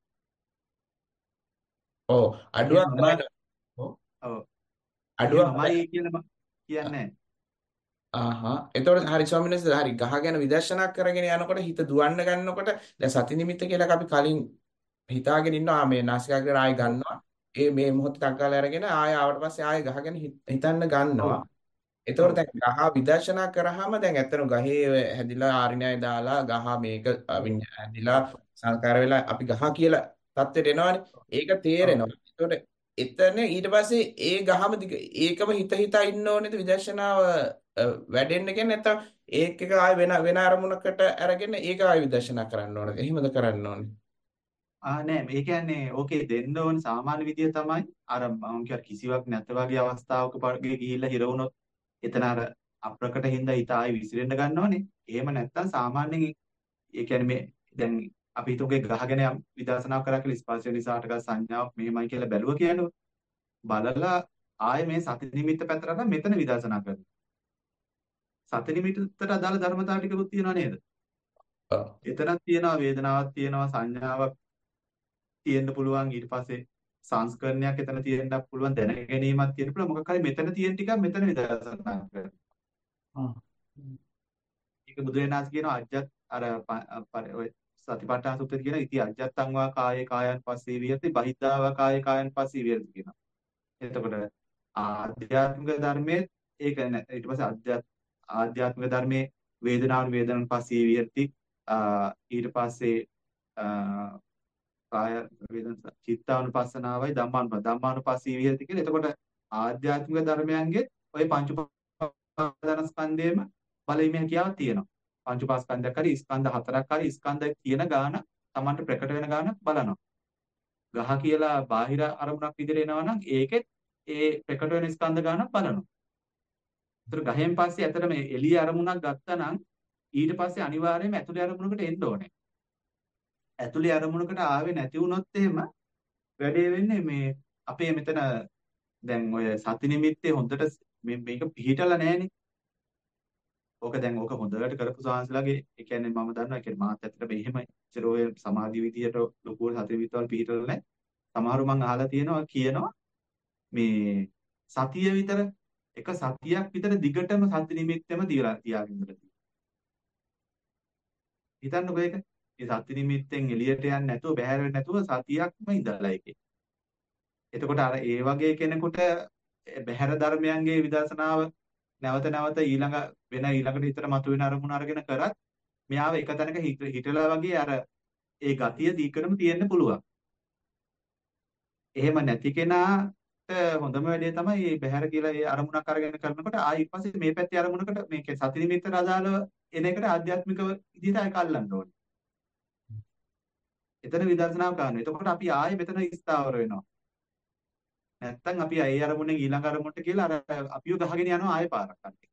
ඔව් ඒ අඩුවක් මම තමයි. ඔව් ඔව් ඒ අඩුවක් තමයි. මමයි කියලා මම කියන්නේ ආහා එතකොට හරි ස්වාමීන් වහන්සේ හරි ගහ ගැන විදර්ශනා කරගෙන යනකොට හිත දුවන්න ගන්නකොට දැන් සති නිමිත්ත කියලා අපි කලින් හිතාගෙන ඉන්නවා ආ මේ නාසිකාග්‍රය ආයෙ ඔව් ගන්නවා. ඒ මේ මොහොතේ ටක් ගාලා අරගෙන ආයෙ ආවට පස්සේ ආයෙ ගහ ගැන හිත- හිතන්න ගන්නවා. ඔව් එතකොට ඔව් දැන් ගහ විදර්ශනා කරාම දැන් ඇත්තටම ගහේ ඔය හැදිලා ආරිනය දාලා ගහ මේක අ, ඔව් විඤ්ඤා- හැදිලා ඔව් සංස්කාර වෙලා අපි ගහ කියලා தත්ත්වයට එනවනේ. ඒක ඔව් තේරෙනවා. එතකොට එතන ඊට පස්සේ ඒ ගහම දිග ඒකම හිත හිතා ඉන්න ඕනේද විදර්ශනාව අ, වැඩෙන්න කියන්නේ නැත්නම් ඒක එක ආය වෙන වෙන අරමුණකට අරගෙන ඒක ආය විදර්ශනා කරන්න ඕනද? එහෙමද කරන්න ඕනේ? ආ නෑ මේ කියන්නේ ඕකේ දෙන්න ඕන සාමාන්‍ය විදිය තමයි අර මම කිය කිසිවක් නැත වගේ අවස්ථාවක පගේ ගිහිල්ලා හිර වුණොත් එතන අර අප්‍රකට හින්දා හිත ආයි විසිරෙන්න ගන්නවනේ. එහෙම නැත්තම් සාමාන්‍යයෙන් ඒ කියන්නේ මේ දැන් අපි හිතුවේ ගහගෙන යම් විදර්ශනා කරා කියලා ස්පර්ශ නිසා හටගත් සංඥාවක් මෙහෙමයි කියලා බැලුවා කියන්නේ. බලලා ආයේ මේ සති නිමිත්ත පැත්තට අරන් මෙතන විදර්ශනා කරනවා. සති නිමිත්තට අදාළ ධර්මතාව ටිකකුත් තියෙනව නේද? ඔව්. එතනක් තියෙනවා වේදනාවක් තියෙනවා සංඥාවක් තියෙන්න පුළුවන් ඊට පස්සේ සංස්කරණයක් එතන තියෙන්නත් පුළුවන් දැන ගැනීමක් තියෙන්න පුළුවන් මොකක් හරි මෙතන තියෙන ටිකක් මෙතන විදර්ශනා කරනවා. ඒක බුදුරජාණන් කියනවා අජ්ජත් අර ප- ප- ඔය සතිපට්ඨාන සූත්‍රයේ කියන ඉති අජ්ජත්තං වා කායේ කායන් පස්සේ විහෙති බහිද්ධා වා කායේ කායන් පස්සේ විහෙති කියනවා. එතකොට ආධ්‍යාත්මික ධර්මයේ ඒක නෑ ඊට පස්සේ අධ්‍යාත් ආධ්‍යාත්මික ධර්මයේ වේදනාවන් වේදනන් පස්සේ විහෙති ඊට පස්සේ කාය වේදන චිත්තානුපස්සනාවයි ධම්මානුප ධම්මානුපස්සී විහෙති කියලා. එතකොට ආධ්‍යාත්මික ධර්මයන්ගේ ওই පංච උපාදානස්කන්ධයේම බලීමේ හැකියාවක් තියෙනවා. පංච උපාස්කන්ධයක් හරි ස්කන්ධ හතරක් හරි ස්කන්ධ කියන ගාන Tamanට ප්‍රකට වෙන ගාන බලනවා. ගහ කියලා බාහිර අරමුණක් විදිහට එනවා නම් ඒකෙත් ඒ ප්‍රකට වෙන ස්කන්ධ ගානක් බලනවා. ඒතර ගහෙන් පස්සේ ඇත්තට මේ එළිය අරමුණක් ගත්තා නම් ඊට පස්සේ අනිවාර්යයෙන්ම ඇතුළේ අරමුණකට එන්න ඕනේ. ඇතුළේ අරමුණකට ආවේ නැති වුණොත් එහෙම වැඩේ වෙන්නේ මේ අපේ මෙතන දැන් ඔය සති නිමිත්තේ හොඳට මේ මේක පිහිටලා නැහනේ. ඕක දැන් ඕක හොඳට කරපු සාංශලාගේ ඒ කියන්නේ මම දන්නවා ඒ කියන්නේ මාත් ඇත්තට මෙහෙම ඉතර ඔය සමාධි විදියට ලොකු සති නිමිත්තවල පිහිටලා නැහැ. සමහරු මං අහලා තියෙනවා කියනවා මේ සතිය විතර එක සතියක් විතර දිගටම සති නිමිත්තෙම තියලා තියාගෙන ඉඳලා තියෙනවා. හිතන්නකෝ ඒක. මේ සති නිමිත්තෙන් එළියට යන්නේ නැතුව බැහැර වෙන්නේ නැතුව සතියක්ම ඉඳලා ඒකේ. එතකොට අර ඒ වගේ කෙනෙකුට බැහැර ධර්මයන්ගේ විදර්ශනාව නැවත නැවත ඊළඟ වෙන ඊළඟට හිතට මතුවෙන අරමුණ අරගෙන කරත් මෙයාව එක තැනක හිටලා වගේ අර ඒ ගතිය දීකරම තියෙන්න පුළුවන්. එහෙම නැති කෙනාට හොඳම වැඩේ තමයි මේ බැහැර කියලා ඒ අරමුණක් අරගෙන කරනකොට ආයි ඊපස්සේ මේ පැත්තේ අරමුණකට මේක සති නිමිත්තට අදාළව එන එකට ආධ්‍යාත්මික විදිහට ආයි කල්ලන්න ඕනේ. එතන විදර්ශනාව කරනවා. එතකොට අපි ආයෙ මෙතන ස්ථාවර වෙනවා. නැත්තම් අපි ඒ අරමුණෙන් ඊළඟ අරමුණට කියලා අර අපිව ගහගෙන යනවා ආයෙ පාරක් අන්තිම.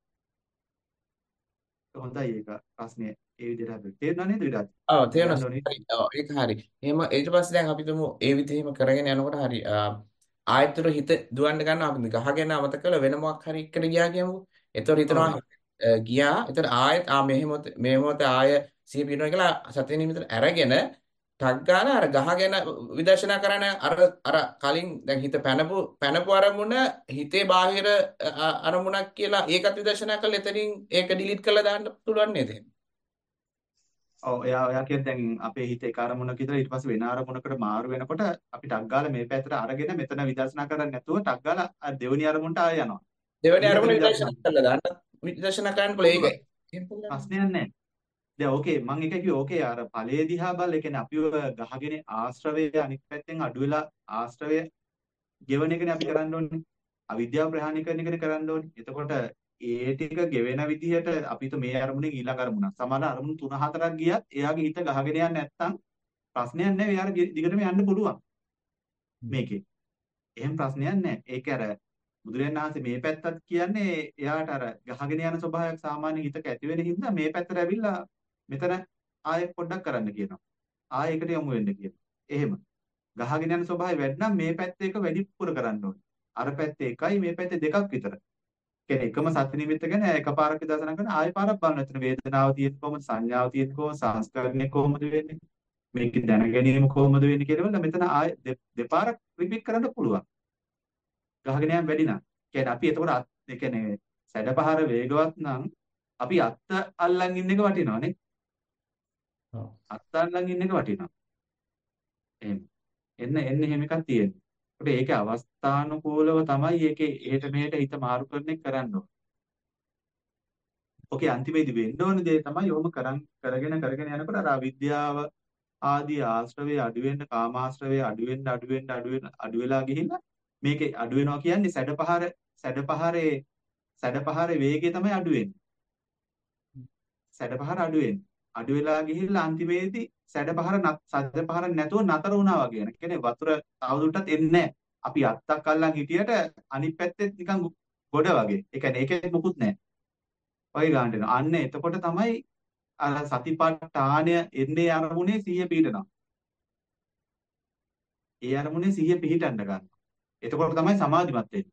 හොඳයි ඒක ප්‍රශ්නේ ඒ විදිහට හදලා. තේරුණා නේද විඩාත්? ඔව් තේරෙනවා. හරි. ඔව් ඒක හරි. එහෙම ඊට පස්සේ දැන් අපි තුමු ඒ විදිහම කරගෙන යනකොට හරි ආයතන හිත දුවන්න ගන්නවා අපි ගහගෙන අමතක කරලා වෙන මොකක් හරි එකට ගියා කියමුකෝ. එතකොට හිතනවා ගියා. එතකොට ආයෙත් ආ මෙහෙම මේ මොහොතේ ආය සිහිය පිනවනවා කියලා සතිය නිමිතට අරගෙන ටක් ගාලා අර ගහගෙන විදර්ශනා කරන අර අර කලින් දැන් හිත පැනපු පැනපු අරමුණ හිතේ බාහිර අරමුණක් කියලා ඒකත් විදර්ශනා කරලා එතනින් ඒක ඩිලීට් කරලා දාන්න පුළුවන් නේද? ඔව් එයා එයා කියන්නේ දැන් අපේ හිත එක අරමුණක ඉඳලා ඊට පස්සේ වෙන අරමුණකට මාරු වෙනකොට අපි ටක් ගාලා මේ පැත්තට අරගෙන මෙතන විදර්ශනා කරන්නේ නැතුව ටක් ගාලා අර දෙවෙනි අරමුණට ආය යනවා. දෙවෙනි අරමුණ විදර්ශනා කරලා දාන්න විදර්ශනා කරන්න පුළුවන් ඒක. ප්‍රශ්නයක් නැහැ. දැන් ඕකේ මම එක කිව්වේ ඕකේ අර ඵලයේ දිහා බලලා ඒ කියන්නේ අපිව ගහගෙන ආශ්‍රවය අනිත් පැත්තෙන් අඩු වෙලා ආශ්‍රවය ගෙවන එකනේ අපි කරන්න ඕනේ. අවිද්‍යාව ප්‍රහාණය කරන එකනේ කරන්න ඕනේ. එතකොට ඒ ටික ගෙවෙන විදිහට අපිට මේ අරමුණෙන් ඊළඟ අරමුණක් සමහර අරමුණු තුන හතරක් ගියත් එයාගේ හිත ගහගෙන යන්නේ නැත්නම් ප්‍රශ්නයක් නැහැ. එයාට දිගටම යන්න පුළුවන් මේකේ. එහෙම ප්‍රශ්නයක් නැහැ. ඒක අර බුදුරජාණන් වහන්සේ මේ පැත්තත් කියන්නේ එයාට අර ගහගෙන යන ස්වභාවයක් සාමාන්‍ය හිතක ඇති වෙන හින්දා මේ පැත්තට ඇවිල්ලා මෙතන ආයෙ පොඩ්ඩක් කරන්න කියනවා. ආයෙ එකට යමු වෙන්න කියනවා. එහෙම. ගහගෙන යන ස්වභාවය වැඩනම් මේ පැත්තේ එක වැඩිපුර කරන්න ඕනේ. අර පැත්තේ එකයි මේ පැත්තේ දෙකක් විතර. කියන්නේ එකම සති නිමිත්ත ගැන එකපාරක් විදර්ශනා කරන ආයෙ පාරක් බලන්න. එතන වේදනාව තියෙන්නේ කොහොමද? සංඥාව තියෙන්නේ කොහොමද? සංස්කරණය කොහොමද වෙන්නේ? මේක දැන ගැනීම කොහොමද වෙන්නේ කියලා මෙතන ආයෙ දෙපාරක් රිපීට් කරන්න පුළුවන්. ගහගෙන යන වැඩි නම්. කියන්නේ අපි එතකොට ඒ කියන්නේ සැඩපහර වේගවත් නම් අපි අත්ත අල්ලන් ඉන්න එක වටිනවනේ. ඔව්. අත්ත අල්ලන් ඉන්න එක වටිනවා. එහෙම. එන්න එන්න එහෙම එකක් තියෙනවා. ඒකට ඒකේ අවස්ථානුකූලව තමයි ඒකේ එහෙට මෙහෙට හිත මාරු කරන එක කරන්න ඕනේ. ඔකේ අන්තිමේදී වෙන්න ඕන දේ තමයි ඔහොම කරන් කරගෙන කරගෙන යනකොට අර අවිද්‍යාව ආදී ආශ්‍රවේ අඩු වෙන්න කාමාශ්‍රවේ අඩු වෙන්න අඩු වෙන්න අඩු වෙන්න අඩු වෙලා ගිහිල්ලා මේකේ අඩු වෙනවා කියන්නේ සැඩපහර සැඩපහරේ සැඩපහරේ වේගය තමයි අඩු වෙන්නේ. සැඩපහර අඩු වෙන්නේ. අඩු වෙලා ගිහිල්ලා අන්තිමේදී සැඩපහර සැඩපහර නැතුව නතර වුණා වගේ වෙන. කියන්නේ වතුර තවදුරටත් එන්නේ නැහැ. අපි අත්තක් අල්ලන් හිටියට අනිත් පැත්තෙත් නිකන් ගොඩ වගේ. ඒ කියන්නේ ඒකෙත් මුකුත් නැහැ. වගේ ගන්න වෙනවා. අන්න එතකොට තමයි අර සතිපට්ඨානය එන්නේ අරමුණේ සිහිය පිහිටනවා. ඒ අරමුණේ සිහිය පිහිටන්න ගන්නවා. එතකොට තමයි සමාධිමත් වෙන්නේ.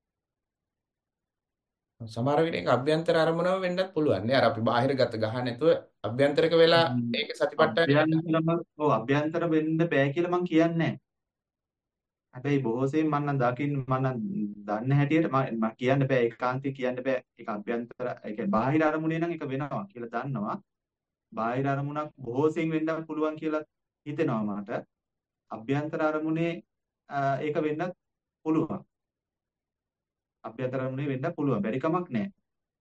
සමහර විට ඒක අභ්‍යන්තර අරමුණම වෙන්නත් පුළුවන් නේ. අර අපි බාහිර ගත ගහ නැතුව අභ්‍යන්තරික වෙලා ඒක සතිපට්ඨාන අභ්‍යන්තරම ඔව් අභ්‍යන්තර වෙන්න බෑ කියලා මම කියන්නේ නැහැ. හැබැයි බොහෝ සෙයින් මම නම් දකින්න මම නම් දන්න හැටියට මම කියන්න බෑ ඒකාන්තයෙන් කියන්න බෑ ඒක අභ්‍යන්තර ඒ කියන්නේ බාහිර අරමුණේ නම් ඒක වෙනවා කියලා දන්නවා. බාහිර අරමුණක් බොහෝ සෙයින් වෙන්නත් පුළුවන් කියලා හිතෙනවා මට. අභ්‍යන්තර අරමුණේ ඒක වෙන්නත් පුළුවන්. අභ්‍යන්තර අරමුණේ වෙන්න පුළුවන්. බැරි කමක් නැහැ.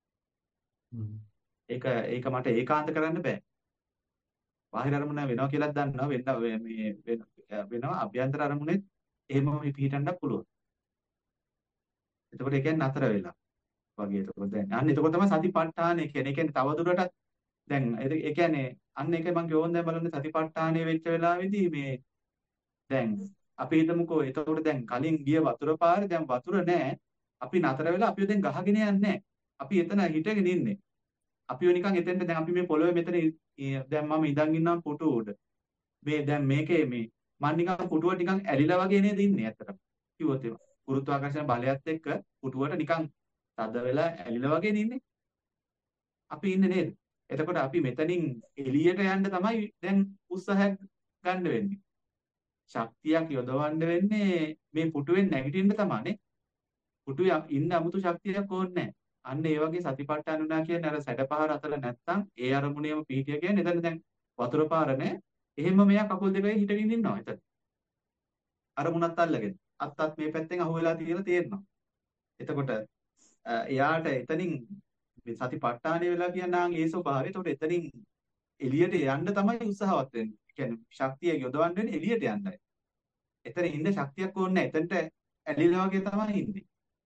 ඒක ඒක මට ඒකාන්ත කරන්න බෑ. බාහිර අරමුණ වෙනවා කියලා දන්නවා වෙන්න මේ වෙනවා අභ්‍යන්තර අරමුණෙත් එහෙමම පිටින්ටත් පුළුවන්. එතකොට ඒ කියන්නේ නතර වෙලා වගේ එතකොට දැන් අන්න එතකොට තමයි සතිපට්ඨානය කියන්නේ. ඒ කියන්නේ තවදුරටත් දැන් ඒ කියන්නේ අන්න ඒකයි මම කියෝන් දැන් බලන්න සතිපට්ඨානය වෙච්ච වෙලාවේදී මේ දැන් අපි හිතමුකෝ එතකොට දැන් කලින් ගිය වතුර පාරේ දැන් වතුර නැහැ. අපි නතර වෙලා අපිව දැන් ගහගෙන යන්නේ නැහැ. අපි එතන හිටගෙන ඉන්නේ. අපිව නිකන් එතෙන්ට දැන් අපි මේ පොළොවේ මෙතන දැන් මම ඉඳන් ඉන්නවා පුටු උඩ. මේ දැන් මේකේ මේ මම නිකන් පුටුවට නිකන් ඇලිලා වගේ නේද ඉන්නේ ඇත්තටම. කිව්වොත් ඒ ගුරුත්වාකර්ෂණ බලයත් එක්ක පුටුවට නිකන් තද වෙලා ඇලිලා වගේ ඉන්නේ. අපි ඉන්නේ නේද? එතකොට අපි මෙතනින් එළියට යන්න තමයි දැන් උත්සාහයක් ගන්න වෙන්නේ. ශක්තියක් යොදවන්න වෙන්නේ මේ පුටුවෙන් නැගිටින්න තමයිනේ. පුටුවේ ඉන්න 아무තු ශක්තියක් ඕනේ නැහැ. අන්න ඒ වගේ සතිපට්ඨාන උනා කියන්නේ අර සැඩපහර අතල නැත්තම් ඒ අරමුණේම පිහිටිය කියන්නේ එතන දැන් වතුර පාර නැහැ. එහෙම මෙයා කකුල් දෙකේ හිටගෙන ඉන්නවා එතන. අරමුණත් අල්ලගෙන. අත්තත් මේ පැත්තෙන් අහුවෙලා තියෙන තේරෙනවා. එතකොට එයාට එතනින් මේ සතිපට්ඨානේ වෙලා කියනනම් ඒ ස්වභාවය. එතකොට එතනින් එළියට යන්න තමයි උත්සාහවත් වෙන්නේ. ඒ කියන්නේ ශක්තිය යොදවන්න වෙන්නේ එළියට යන්නයි. එතන ඉන්න ශක්තියක් ඕනේ නැහැ. එතනට ඇලිලා වගේ තමයි ඉන්නේ.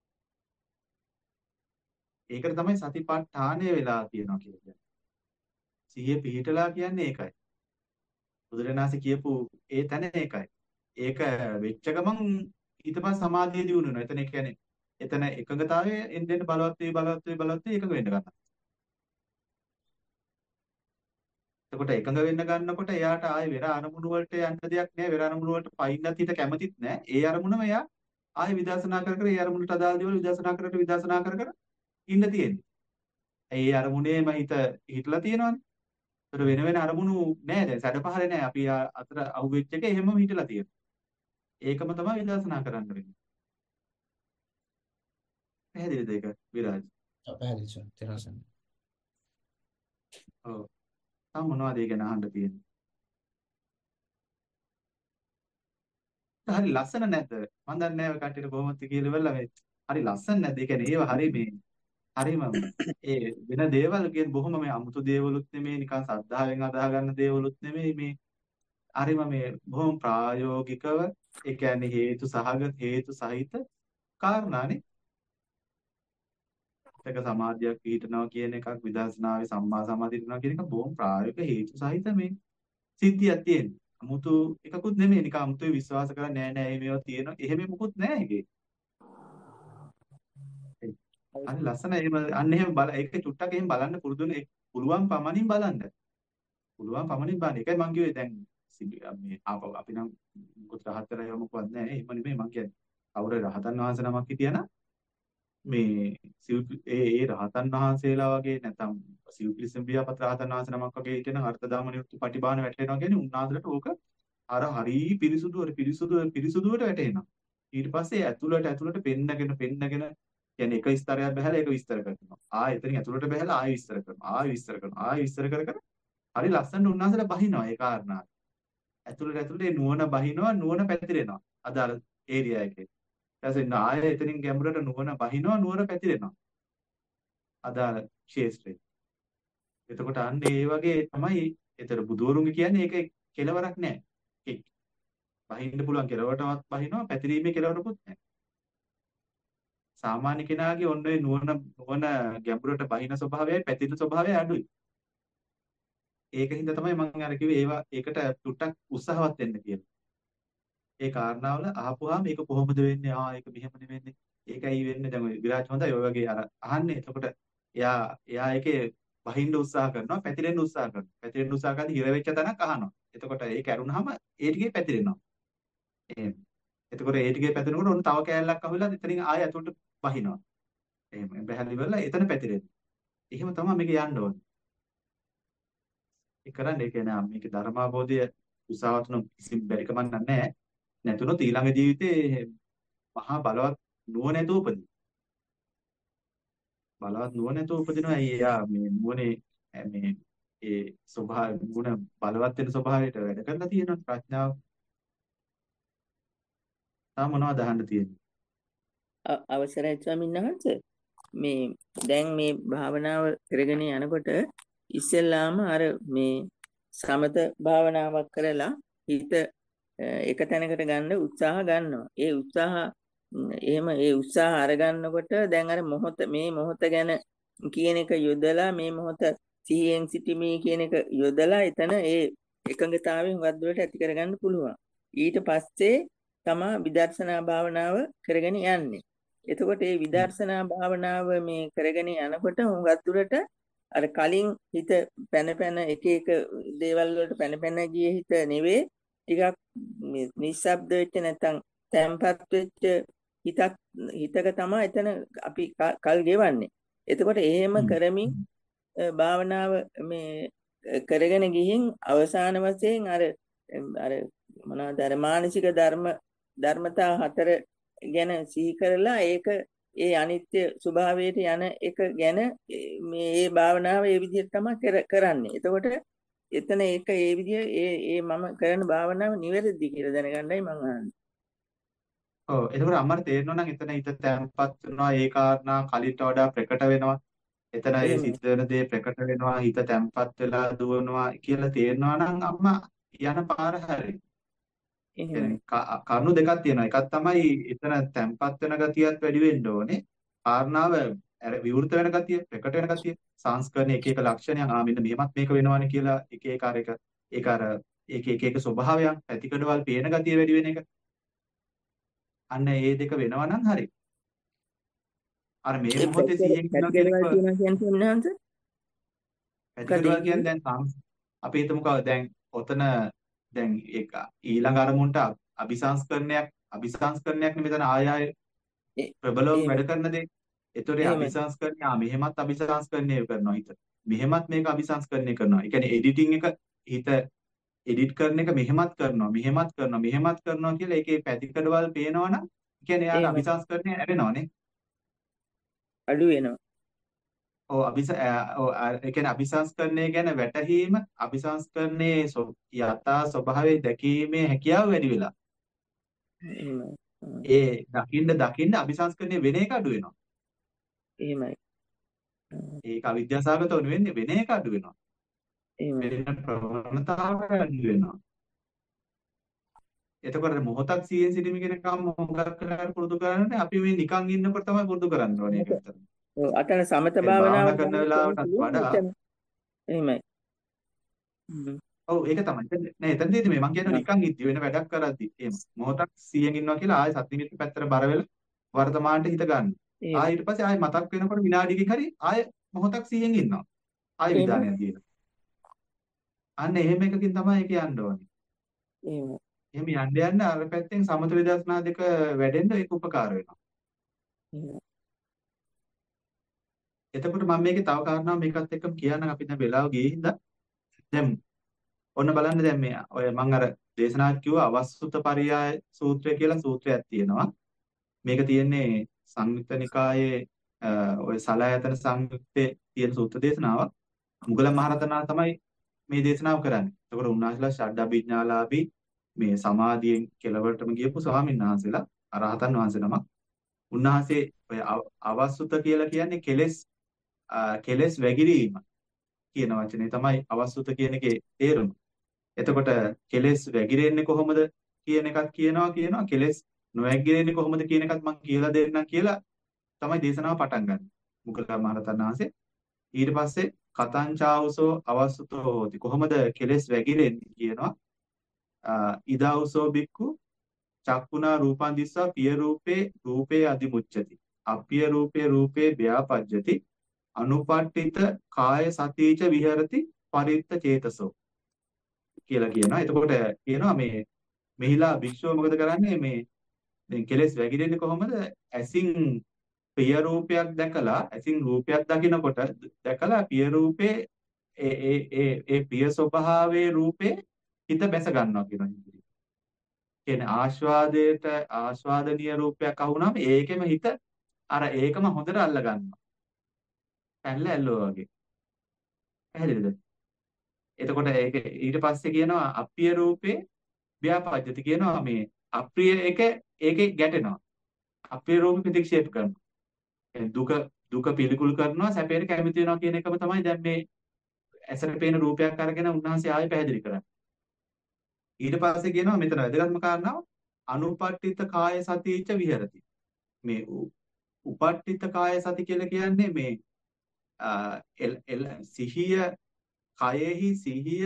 ඒකට තමයි සතිපට්ඨානය වෙලා තියෙනවා කියන්නේ. සිහිය පිහිටලා කියන්නේ ඒකයි. බුදුරණාහි කියපු ඒ තැන ඒකයි. ඒක වෙච්ච ගමන් ඊට පස්සේ සමාධිය දියුණු වෙනවා. එතන කියන්නේ එතන එකඟතාවයේ එන්නෙන් බලවත් වේ බලවත් වේ බලවත් වේ එකඟ වෙන්න ගන්නවා. එතකොට එකඟ වෙන්න ගන්නකොට එයාට ආයේ වෙර අරමුණු වලට යන්න දෙයක් නැහැ. වෙර අරමුණු වලට පයින්නත් හිත කැමතිත් නැහැ. ඒ අරමුණම එයා ආයේ විදර්ශනා කර කර ඒ අරමුණට අදාළ දේවල් විදර්ශනා කර කර විදර්ශනා කර කර ඉන්න තියෙන්නේ. ඒ අරමුණේම හිත හිටලා තියෙනවනේ. ඒතර වෙන වෙන අරමුණු නෑ දැන් සැඩපහරේ නෑ අපි අතර අහුවෙච්ච එක එහෙමම හිටලා තියෙනවා. ඒකම තමයි විදර්ශනා කරන්න වෙන්නේ. පැහැදිලිද ඒක විරාජ්? ඔව් පැහැදිලි සර්. තේරෙනවා. ඔව්. තව මොනවද ඒ ගැන අහන්න තියෙන්නේ? හරි ලස්සන නැද්ද? මම දන්නේ නැහැ ඔය කට්ටියට කොහොමද කියලා ඉවරලා මේ හරි ලස්සන නැද්ද? ඒ කියන්නේ ඒව හරි මේ හරිම ඒ වෙන දේවල් කියන්නේ බොහොම මේ අමුතු දේවලුත් නෙමෙයි නිකන් සද්ධාවෙන් අදාහ ගන්න දේවලුත් නෙමෙයි මේ හරිම මේ බොහොම ප්‍රායෝගිකව ඒ කියන්නේ හේතු සහගත හේතු සහිත කාරණානේ. ඒක සමාධියක් පිහිටනවා කියන එකක් විදර්ශනාවේ සම්මා සමාධිය වෙනවා කියන එක බොහොම ප්‍රායෝගික හේතු සහිත මේ සිද්ධියක් තියෙනවා. අමුතු එකකුත් නෙමෙයි නිකන් අමුතුයි විශ්වාස කරන්නේ නෑ නෑ මේවා තියෙනවා. එහෙම මොකුත් නෑ ඒකේ. අන්න ලස්සන එහෙම අන්න එහෙම බල ඒක චුට්ටක් එහෙම බලන්න පුරුදුනේ පුළුවන් පමණින් බලන්න. පුළුවන් පමණින් බලන්න. ඒකයි මම කිව්වේ දැන් මේ අපි නම් මොකද රහත් කරලා එහෙම මොකවත් නැහැ. එහෙම නෙමෙයි මම කියන්නේ. කවුරු රහතන් වහන්සේ නමක් හිටියනම් මේ ඒ ඒ රහතන් වහන්සේලා වගේ නැත්නම් සිව්පිලිසම් බියාපත් රහතන් වහන්සේ නමක් වගේ හිටියනම් අර්ථදාම නිරුක්ති පටිභාන වැටෙනවා කියන්නේ උන්වහන්සේලාට ඕක අර හරි පිරිසුදු අර පිරිසුදු පිරිසුදුවට වැටෙනවා. ඊට පස්සේ ඇතුළට ඇතුළට පෙන්නගෙන පෙන්නගෙන කියන්නේ එක ස්තරයක් බහැලා ඒක විස්තර කරනවා. ආයෙ එතනින් ඇතුළට බහැලා ආයෙ විස්තර කරනවා. ආයෙ විස්තර කරනවා. ආයෙ විස්තර කර කර හරි ලස්සනට උන්වහන්සේලා බහිනවා ඒ කාරණා. ඇතුළට ඇතුළට ඒ නුවණ බහිනවා නුවණ පැතිරෙනවා. අදාළ ඒරියා එකේ. ඊට පස්සේ ආයෙ එතනින් ගැඹුරට නුවණ බහිනවා නුවණ පැතිරෙනවා. අදාළ ක්ෂේත්‍රේ. එතකොට අන්න ඒ වගේ තමයි ඒතර බුදුවරුන්ගේ කියන්නේ ඒක කෙලවරක් නෑ. ඒ බහින්න පුළුවන් කෙලවරටවත් බහිනවා පැතිරීමේ කෙලවරකුත් නෑ. සාමාන්‍ය කෙනාගේ ඔන්න ඔය නුවණ නුවණ ගැඹුරට බහින ස්වභාවයයි පැතිරෙන ස්වභාවයයි අඩුයි. ඒකින්ද තමයි මම අර කිව්වේ ඒවා ඒකට ටුට්ටක් උත්සාහවත් වෙන්න කියලා. ඒ කාරණාවල අහපුවාම මේක කොහොමද වෙන්නේ? ආ ඒක මෙහෙමනේ වෙන්නේ. ඒකයි වෙන්නේ. දැන් ඔය විරාජ් හොඳයි ඔය වගේ අර අහන්නේ. එතකොට එයා එයා ඒකේ බහින්න උත්සාහ කරනවා, පැතිරෙන්න උත්සාහ කරනවා. පැතිරෙන්න උත්සාහ කරද්දී හිර වෙච්ච තැනක් අහනවා. එතකොට ඒක ඇරුණාම ඒ ටිකේ පැතිරෙනවා. එහෙම. එතකොට ඒ ටිකේ පැතිරෙනකොට ඔන්න තව කෑල්ලක් අහුවිලා එතනින් ආයෙ අතුලට බහිනවා. එහෙම. බහැලි වෙලා එතන පැතිරෙනවා. එහෙම තමයි මේක යන්න ඕනේ. ඒ කරන්නේ ඒ කියන්නේ මේක ධර්මාබෝධය උසාවත් උන කිසිම බැරි කමක් නැහැ. නැතුනොත් ඊළඟ ජීවිතේ මහා බලවත් නුවණ නැතුව උපදින. බලවත් නුවණ නැතුව උපදිනවා. එයා මේ නුවණේ මේ ඒ ස්වභාව ගුණ බලවත් වෙන ස්වභාවයට වැඩ කරලා තියෙනවා ප්‍රඥාව. තා මොනවද අහන්න තියෙන්නේ? අ- අවසරයි ස්වාමීන් වහන්සේ. මේ දැන් මේ භාවනාව කරගෙන යනකොට ඉස්සෙල්ලාම අර මේ සමත භාවනාවක් කරලා හිත අ, එක තැනකට ගන්න උත්සාහ ගන්නවා. ඒ උත්සාහ ම්, එහෙම ඒ උත්සාහ අරගන්නකොට දැන් අර මොහොත මේ මොහොත ගැන කියන එක යොදලා මේ මොහොත සිහියෙන් සිටීමේ කියන එක යොදලා එතන ඒ එකඟතාවයෙන් වද්දුවට ඇති කරගන්න පුළුවන්. ඊට පස්සේ තමා විදර්ශනා භාවනාව කරගෙන යන්නේ. එතකොට මේ විදර්ශනා භාවනාව මේ කරගෙන යනකොට හුඟක් දුරට අර කලින් හිත පැන පැන එක එක දේවල් වලට පැන පැන ගිය හිත නෙවෙයි ටිකක් මේ නිස්සබ්ද වෙච්ච නැත්නම් තැම්පත් වෙච්ච හිතක් හිතක තමයි එතන අපි ක- කල් ගෙවන්නේ. එතකොට එහෙම කරමින් අ, භාවනාව මේ අ, කරගෙන ගිහින් අවසාන වශයෙන් අර එම්, අර මොනවද අර මානසික ධර්ම ධර්මතා හතර ගැන සිහි කරලා ඒක ඒ අනිත්‍ය ස්වභාවයට යන එක ගැන ඒ මේ ඒ භාවනාව ඒ විදිහට තමයි කර- කරන්නේ. එතකොට එතන ඒක ඒ විදිහ ඒ ඒ මම කරන භාවනාව නිවැරදි කියලා දැනගන්නයි මම අහන්නේ. ඔව් එතකොට අම්මට තේරෙනවා නම් එතන හිත තැම්පත් වෙනවා ඒ කාරණා කලිට වඩා ප්‍රකට වෙනවා. එතන ඒ එහෙමයි. සිද්ධ වෙන දේ ප්‍රකට වෙනවා හිත තැම්පත් වෙලා දුවනවා කියලා තේරෙනවා නම් අම්මා යන පාර හරි. එහෙමයි. කියන්නේ ක- කරුණු දෙකක් තියෙනවා. එකක් තමයි එතන තැම්පත් වෙන ගතියත් වැඩි වෙන්න ඕනේ. කාරණාව අර විවෘත වෙන ගතිය, ප්‍රකට වෙන ගතිය, සංස්කරණ එක එක ලක්ෂණයන් ආ මෙන්න මෙහෙමත් මේක වෙනවානේ කියලා එක එක අර එක ඒක අර ඒක එක එක ස්වභාවයන් පැතිකඩවල් පේන ගතිය වැඩි වෙන එක. අන්න ඒ දෙක වෙනවා නම් හරි. අර මේ ඒ මොහොතේ පැතිකඩ සිහියෙන් ඉන්නවා කියන පැතිකඩවල් එක තියෙනවා කියන්නේ මොනවාද? පැතිකඩවල් මොකද කියන්නේ දැන් සංස් අපි හිතමුකෝ දැන් ඔතන දැන් ඒක ඊළඟ අරමුණට අ- අபிසංස්කරණයක් අபிසංස්කරණයක් නෙමෙයි මෙතන ආය ආය ඒ ප්‍රබලව එහෙම වැඩ කරන දේ. ඒතොරේ එහෙමයි. අபிසංස්කරණය ආ මෙහෙමත් අபிසංස්කරණය කරනවා හිත. මෙහෙමත් මේක අபிසංස්කරණය කරනවා. ඒ කියන්නේ එඩිටිං එක හිත එඩිට් කරන එක මෙහෙමත් කරනවා මෙහෙමත් කරනවා මෙහෙමත් කරනවා කියලා ඒකේ පැතිකඩවල් පේනවනම් ඒ කියන්නේ යාට එහෙමයි. අபிසංස්කරණය ඇරෙනවනේ. අඩු වෙනවා. ඔව් අபிස ඈ, ඔව් අ- ඒ කියන්නේ අபிසංස්කරණය ගැන වැටහීම අபிසංස්කරණයේ ස්ව- යථා ස්වභාවය දැකීමේ හැකියාව වැඩි වෙලා. එහෙමයි. හ්ම්. ඒ දකින්න දකින්න අபிසංස්කරණය වෙන එක අඩු වෙනවා. එහෙමයි. හ්ම්. ඒක අවිද්‍යාසගතව නෙවෙන්නේ වෙන එක අඩු වෙනවා. එහෙමයි. වෙන ප්‍රවණතාවය අඩු වෙනවා. එතකොට මොහොතක් සිහියෙන් සිටීම කියන එක මොකක් කරලා පුරුදු කරන්නේ අපි මේ නිකන් ඉන්නකොට තමයි පුරුදු කරන්න ඕනේ ඒක මොක- විතර. ඔව් අතන සමත ඒ භාවනාව භාවනා කරන ගන්න වෙලාවටත් පුළුවන් වඩා එතන. එහෙමයි. හ්ම්. ඔව් ඒක තමයි. එතන නෑ එතනදී මේ මම කියන්නේ ආ, නිකන් ඉද්දි වෙන වැඩක් කරද්දි එහෙම මොහොතක් සිහියෙන් ඉන්නවා කියලා ආයෙ සති මිනිත්තු පැත්තට බර වෙලා වර්තමානට හිත ගන්න. එහෙමයි. ආයෙ ඊට පස්සේ ආයෙ මතක් වෙනකොට විනාඩියකින් හරි ආයෙ මොහොතක් සිහියෙන් ඉන්නවා. ආයෙ එහෙමයි. විධානයක් දිනවා. අන්න එහෙම එකකින් තමයි ඒක යන්න ඕනේ. එහෙමයි. එහෙම යන්න යන්න අර පැත්තෙන් සමත විදර්ශනා දෙක වැඩෙන්න ඒක උපකාර වෙනවා. එහෙමයි. එතකොට මම මේකේ තව කාරණා මේකත් එක්කම කියන්න අපි දැන් වෙලාව ගියේ හින්දා දැන් ඔන්න බලන්න දැන් මේ ඔය මම අර දේශනාවක් කිව්වා අවස්සුත පරියාය සූත්‍රය කියලා සූත්‍රයක් තියෙනවා. මේක තියෙන්නේ සංයුත්ත නිකායේ අ, ඔය සලායතන සංයුත්තේ තියෙන සූත්‍ර දේශනාවක්. මුගලන් මහරහතන් තමයි මේ දේශනාව කරන්නේ. එතකොට උන්වහන්සේලා ෂඩ්ඩාභිඥාලාභී මේ සමාධියෙන් කෙලවරටම ගියපු ස්වාමීන් වහන්සේලා අරහතන් වහන්සේ නමක්. උන්වහන්සේ ඔය අව- අවස්සුත කියලා කියන්නේ කෙලෙස් අ, කෙලෙස් වැగిරීම කියන වචනේ තමයි අවස්සුත කියන එකේ තේරුම. එතකොට කෙලෙස් වැగిරෙන්නේ කොහොමද කියන එකක් කියනවා කියනවා කෙලෙස් නොවැగిරෙන්නේ කොහොමද කියන එකත් මම කියලා දෙන්නම් කියලා තමයි දේශනාව පටන් ගන්න. මොග්ගලන් මහරහතන් වහන්සේ ඊට පස්සේ කතංචාවසෝ අවස්සතෝ හෝති. කොහොමද කෙලෙස් වැగిරෙන්නේ කියනවා. ඉදාවසෝ බික්කු චක්කුණා රූපං දිස්සා පිය රූපේ රූපේ අදිමුච්ඡති. අප්පිය රූපේ රූපේ ව්‍යාපජ්ජති. අනුපට්ඨිත කාය සතිච විහෙරති පරිත්ත චේතසෝ කියලා කියනවා. එතකොට කියනවා මේ මෙහිලා භික්ෂුව මොකද කරන්නේ මේ දැන් කෙලෙස් වැగిරෙන්නේ කොහොමද? ඇසින් පිය රූපයක් දැකලා ඇසින් රූපයක් දකිනකොට දැකලා පිය රූපේ ඒ ඒ ඒ ඒ පිය ස්වභාවයේ රූපේ හිත බැස ගන්නවා කියනවා. කියන්නේ ආස්වාදයට ආස්වාදනීය රූපයක් අහුනම ඒකෙම හිත අර ඒකම හොඳට අල්ල ගන්නවා. පැනලා ඇල්ලුවා වගේ. පැහැදිලිද? එතකොට ඒක ඊට පස්සේ කියනවා අප්‍රිය රූපේ ව්‍යාපජ්ජති කියනවා මේ අප්‍රිය එක ඒකේ ගැටෙනවා. අප්‍රිය රූප ප්‍රතික්ෂේප කරනවා. දුක දුක පිළිකුල් කරනවා සැපයට කැමති වෙනවා කියන එකම තමයි දැන් මේ ඇසට පේන රූපයක් අරගෙන උන්වහන්සේ ආයෙ පැහැදිලි කරන්නේ. ඊට පස්සේ කියනවා මෙතන වැදගත්ම කාරණාව අනුපට්ඨිත කාය සතිච විහෙරති. මේ උපට්ඨිත කාය සති කියලා කියන්නේ මේ සිහිය කයෙහි සිහිය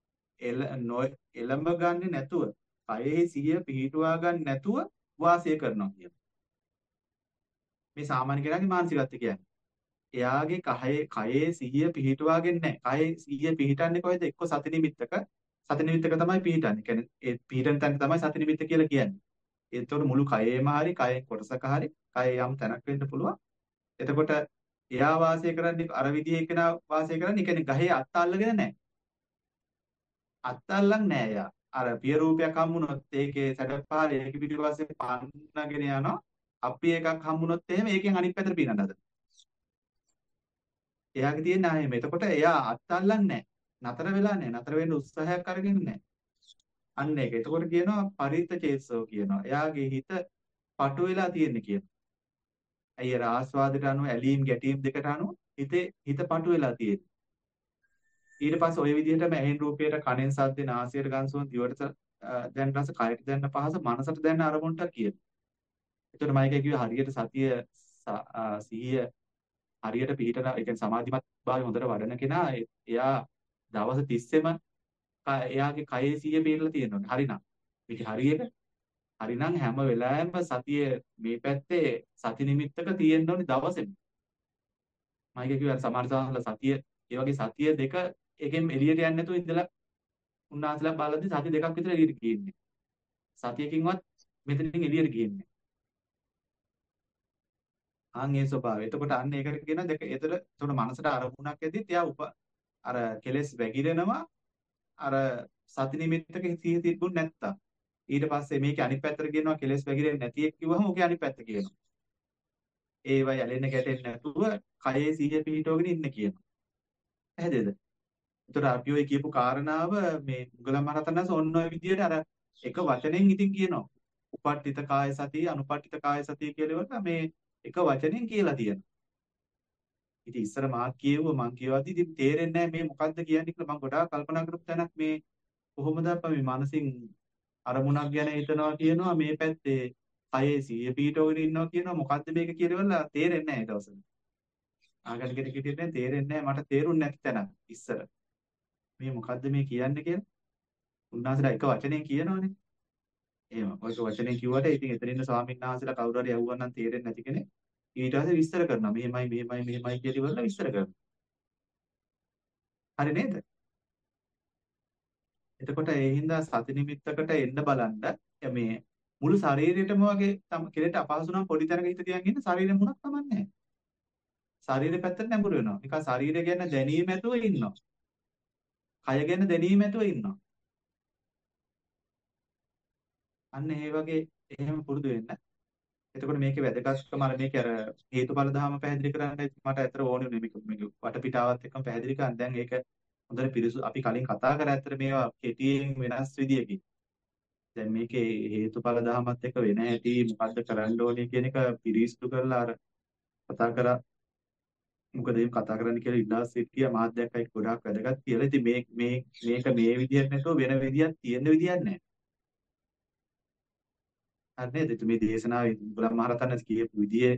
එළඹ ගන්නේ නැතුව කයෙහි සිහිය පිහිටුවා ගන්න නැතුව වාසය කරනවා කියනවා. මේ සාමාන්‍ය කෙනාගේ මානසිකත්වය කියන්නේ. එයාගේ කයේ කයේ සිහිය පිහිටුවාගෙන නැහැ. කයේ සිහිය පිහිටන්නේ කොහෙද? එක්ක සති නිමිත්තක. සති නිමිත්තක තමයි පිහිටන්නේ. කියන්නේ ඒ පිහිටන තැන තමයි සති නිමිත්ත කියලා කියන්නේ. ඒතකොට මුළු කයේම හරි කයේ කොටසක හරි කයේ යම් තැනක් වෙන්න පුළුවන්. එතකොට එයා වාසය කරන්නේ අර විදිහේ කෙනා වාසය කරන්නේ කියන්නේ ගහේ අත් අල්ලගෙන නැහැ. අත් අල්ලන් නැහැ එයා. අර පිය රූපයක් හම්බුනොත් ඒකේ සැඩපාරේ ඒක පිටිපස්සේ පන්නගෙන යනවා. අප්‍රිය එකක් හම්බුනොත් එහෙම ඒකෙන් අනිත් පැත්තට පීනන්න හදනවා. එයාගේ තියෙන ආයෙම. එතකොට එයා අත් අල්ලන්නේ නැහැ. නතර වෙලා නැහැ. නතර වෙන්න උත්සාහයක් අරගෙන නැහැ. අන්න ඒක. එතකොට කියනවා පරිත්ත චේතසෝ කියනවා. එයාගේ හිත පටු වෙලා තියෙන්නේ කියනවා. අයියර ආස්වාදයට අනුව ඇලීම් ගැටීම් දෙකට අනුව හිතේ හිත පටු වෙලා තියෙන්නේ. ඊට පස්සේ ওই විදිහටම ඇහෙන් රූපයට කනෙන් සද්දේ නාසයට ගන්සුන් දිවට දැන් රස කයට දැනන පහස මනසට දැනන අරමුණට කියනවා. එතකොට මම කිව්වේ හරියට සතිය සිහිය හරියට පිළිතන ඒ කියන්නේ සමාධිමත් භාවය හොඳට වඩන කෙනා එයා දවස් තිස්සෙම එයාගේ කයේ සිහිය පිළිලා තියෙනවා. හරිනම් මේක හරියට හරිනම් හැම වෙලාවෙම සතිය මේ පැත්තේ සති නිමිත්තක තියෙන්න ඕනේ දවසෙම. මම කිව්වා සමහර සමහර සතිය ඒ වගේ සතිය දෙක එකෙන් එළියට යන්නේ නැතුව ඉඳලා උන්වහන්සේලා බලද්දි සති දෙකක් විතර එළියට ගියන්නේ. සතියකින්වත් මෙතනින් එළියට ගියන්නේ. ආන් ඒ ස්වභාවය. එතකොට අන්න ඒකට කියන දෙක එතන එතකොට මනසට අරමුණක් ඇද්දිත් එයා උප අර කෙලෙස් වැగిරෙනවා අර සති නිමිත්තක සිහිය තිබුණ නැත්තම්. ඊට පස්සේ මේකේ අනිත් පැත්තට කියනවා කෙලෙස් වැగిරෙන්නේ නැති එක කිව්වම ඔකේ අනිත් පැත්ත කියනවා. ඒවයි ඇලෙන්න ගැටෙන්නේ නැතුව කයේ සිහිය පිහිටවගෙන ඉන්න කියනවා. පැහැදිලිද? ඒතර අපි ඔය කියපු කාරණාව මේ මුගලන් මහරහතන් වහන්සේ ඔන්න ඔය විදිහට අර එක වචනෙන් ඉතින් කියනවා. උපට්ඨිත කාය සතිය, අනුපට්ඨිත කාය සතිය කියලා වල මේ එක වචනෙන් කියලා තියෙනවා. ඉතින් ඉස්සර මා කියුවා මං කියවද්දි ඉතින් තේරෙන්නේ නැහැ මේ මොකද්ද කියන්නේ කියලා මම ගොඩාක් කල්පනා කරපු තැනක් මේ කොහොමද අපි මේ මානසින් අරමුණක් ගැන හිතනවා කියනවා මේ පැත්තේ කයේ සිහිය පිහිටවගෙන ඉන්නවා කියනවා මොකද්ද මේක කියලා තේරෙන්නේ නැහැ ඒ දවස්වල. ආගල් කෙනෙක් හිටියේ තේරෙන්නේ නැහැ මට තේරුන්නේ නැති තැනක් ඉස්සර. මේ මොකද්ද මේ කියන්නේ කියලා. උන්වහන්සේලා එක වචනෙන් කියනවනේ. එහෙම. ඔයක වචනෙන් කිව්වට ඉතින් එතන ඉන්න ස්වාමීන් වහන්සේලා කවුරු හරි යවුවා නම් තේරෙන්නේ නැති කෙනෙක් ඊට පස්සේ විස්තර කරනවා. මෙහෙමයි මෙහෙමයි මෙහෙමයි කියලා ඉවරලා විස්තර කරනවා. හරි නේද? එතකොට ඒ හින්දා සති නිමිත්තකට එන්න බලන්න මේ මුළු ශරීරෙටම වගේ කෙලෙට අපහසු නම් පොඩි තැනක හිත තියන් ඉන්න ශරීරෙ මුණක් කමන්නේ නැහැ. ශරීරෙ පැත්තට නැඹුරු වෙනවා. නිකන් ශරීරය ගැන දැනීම ඇතුව ඉන්නවා. කය ගැන දැනීම ඇතුව ඉන්නවා. අන්න ඒ වගේ එහෙම පුරුදු වෙන්න. එතකොට මේකේ වැදගත්කම අර මේක අර හේතුඵල ධර්ම පැහැදිලි කරන්න මට ඇත්තට ඕනේ නේ මේක මේක වටපිටාවත් එක්කම පැහැදිලි කරන්න. දැන් ඒක හොඳට පිරිසු අපි කලින් කතා කරා ඇත්තට මේවා කෙටියෙන් වෙනස් විදියකින්. දැන් මේකේ හේතුඵල ධර්මත් එක්ක වෙන හැටි මොකද්ද කරන්න ඕනේ කියන එක පිරිසිදු කරලා අර කතා කරා. මොකද මේ කතා කරන්න කියලා ඉල්ලා සිටියා මාධ්‍යයක් අය ගොඩාක් වැදගත් කියලා. ඉතින් මේ මේ මේක මේ විදියට නැතුව වෙන විදියක් තියෙන්න විදියක් නැහැ. හරි නේද? මේ දේශනාවේ බුදුන් මහරහතන් කියපු විදිය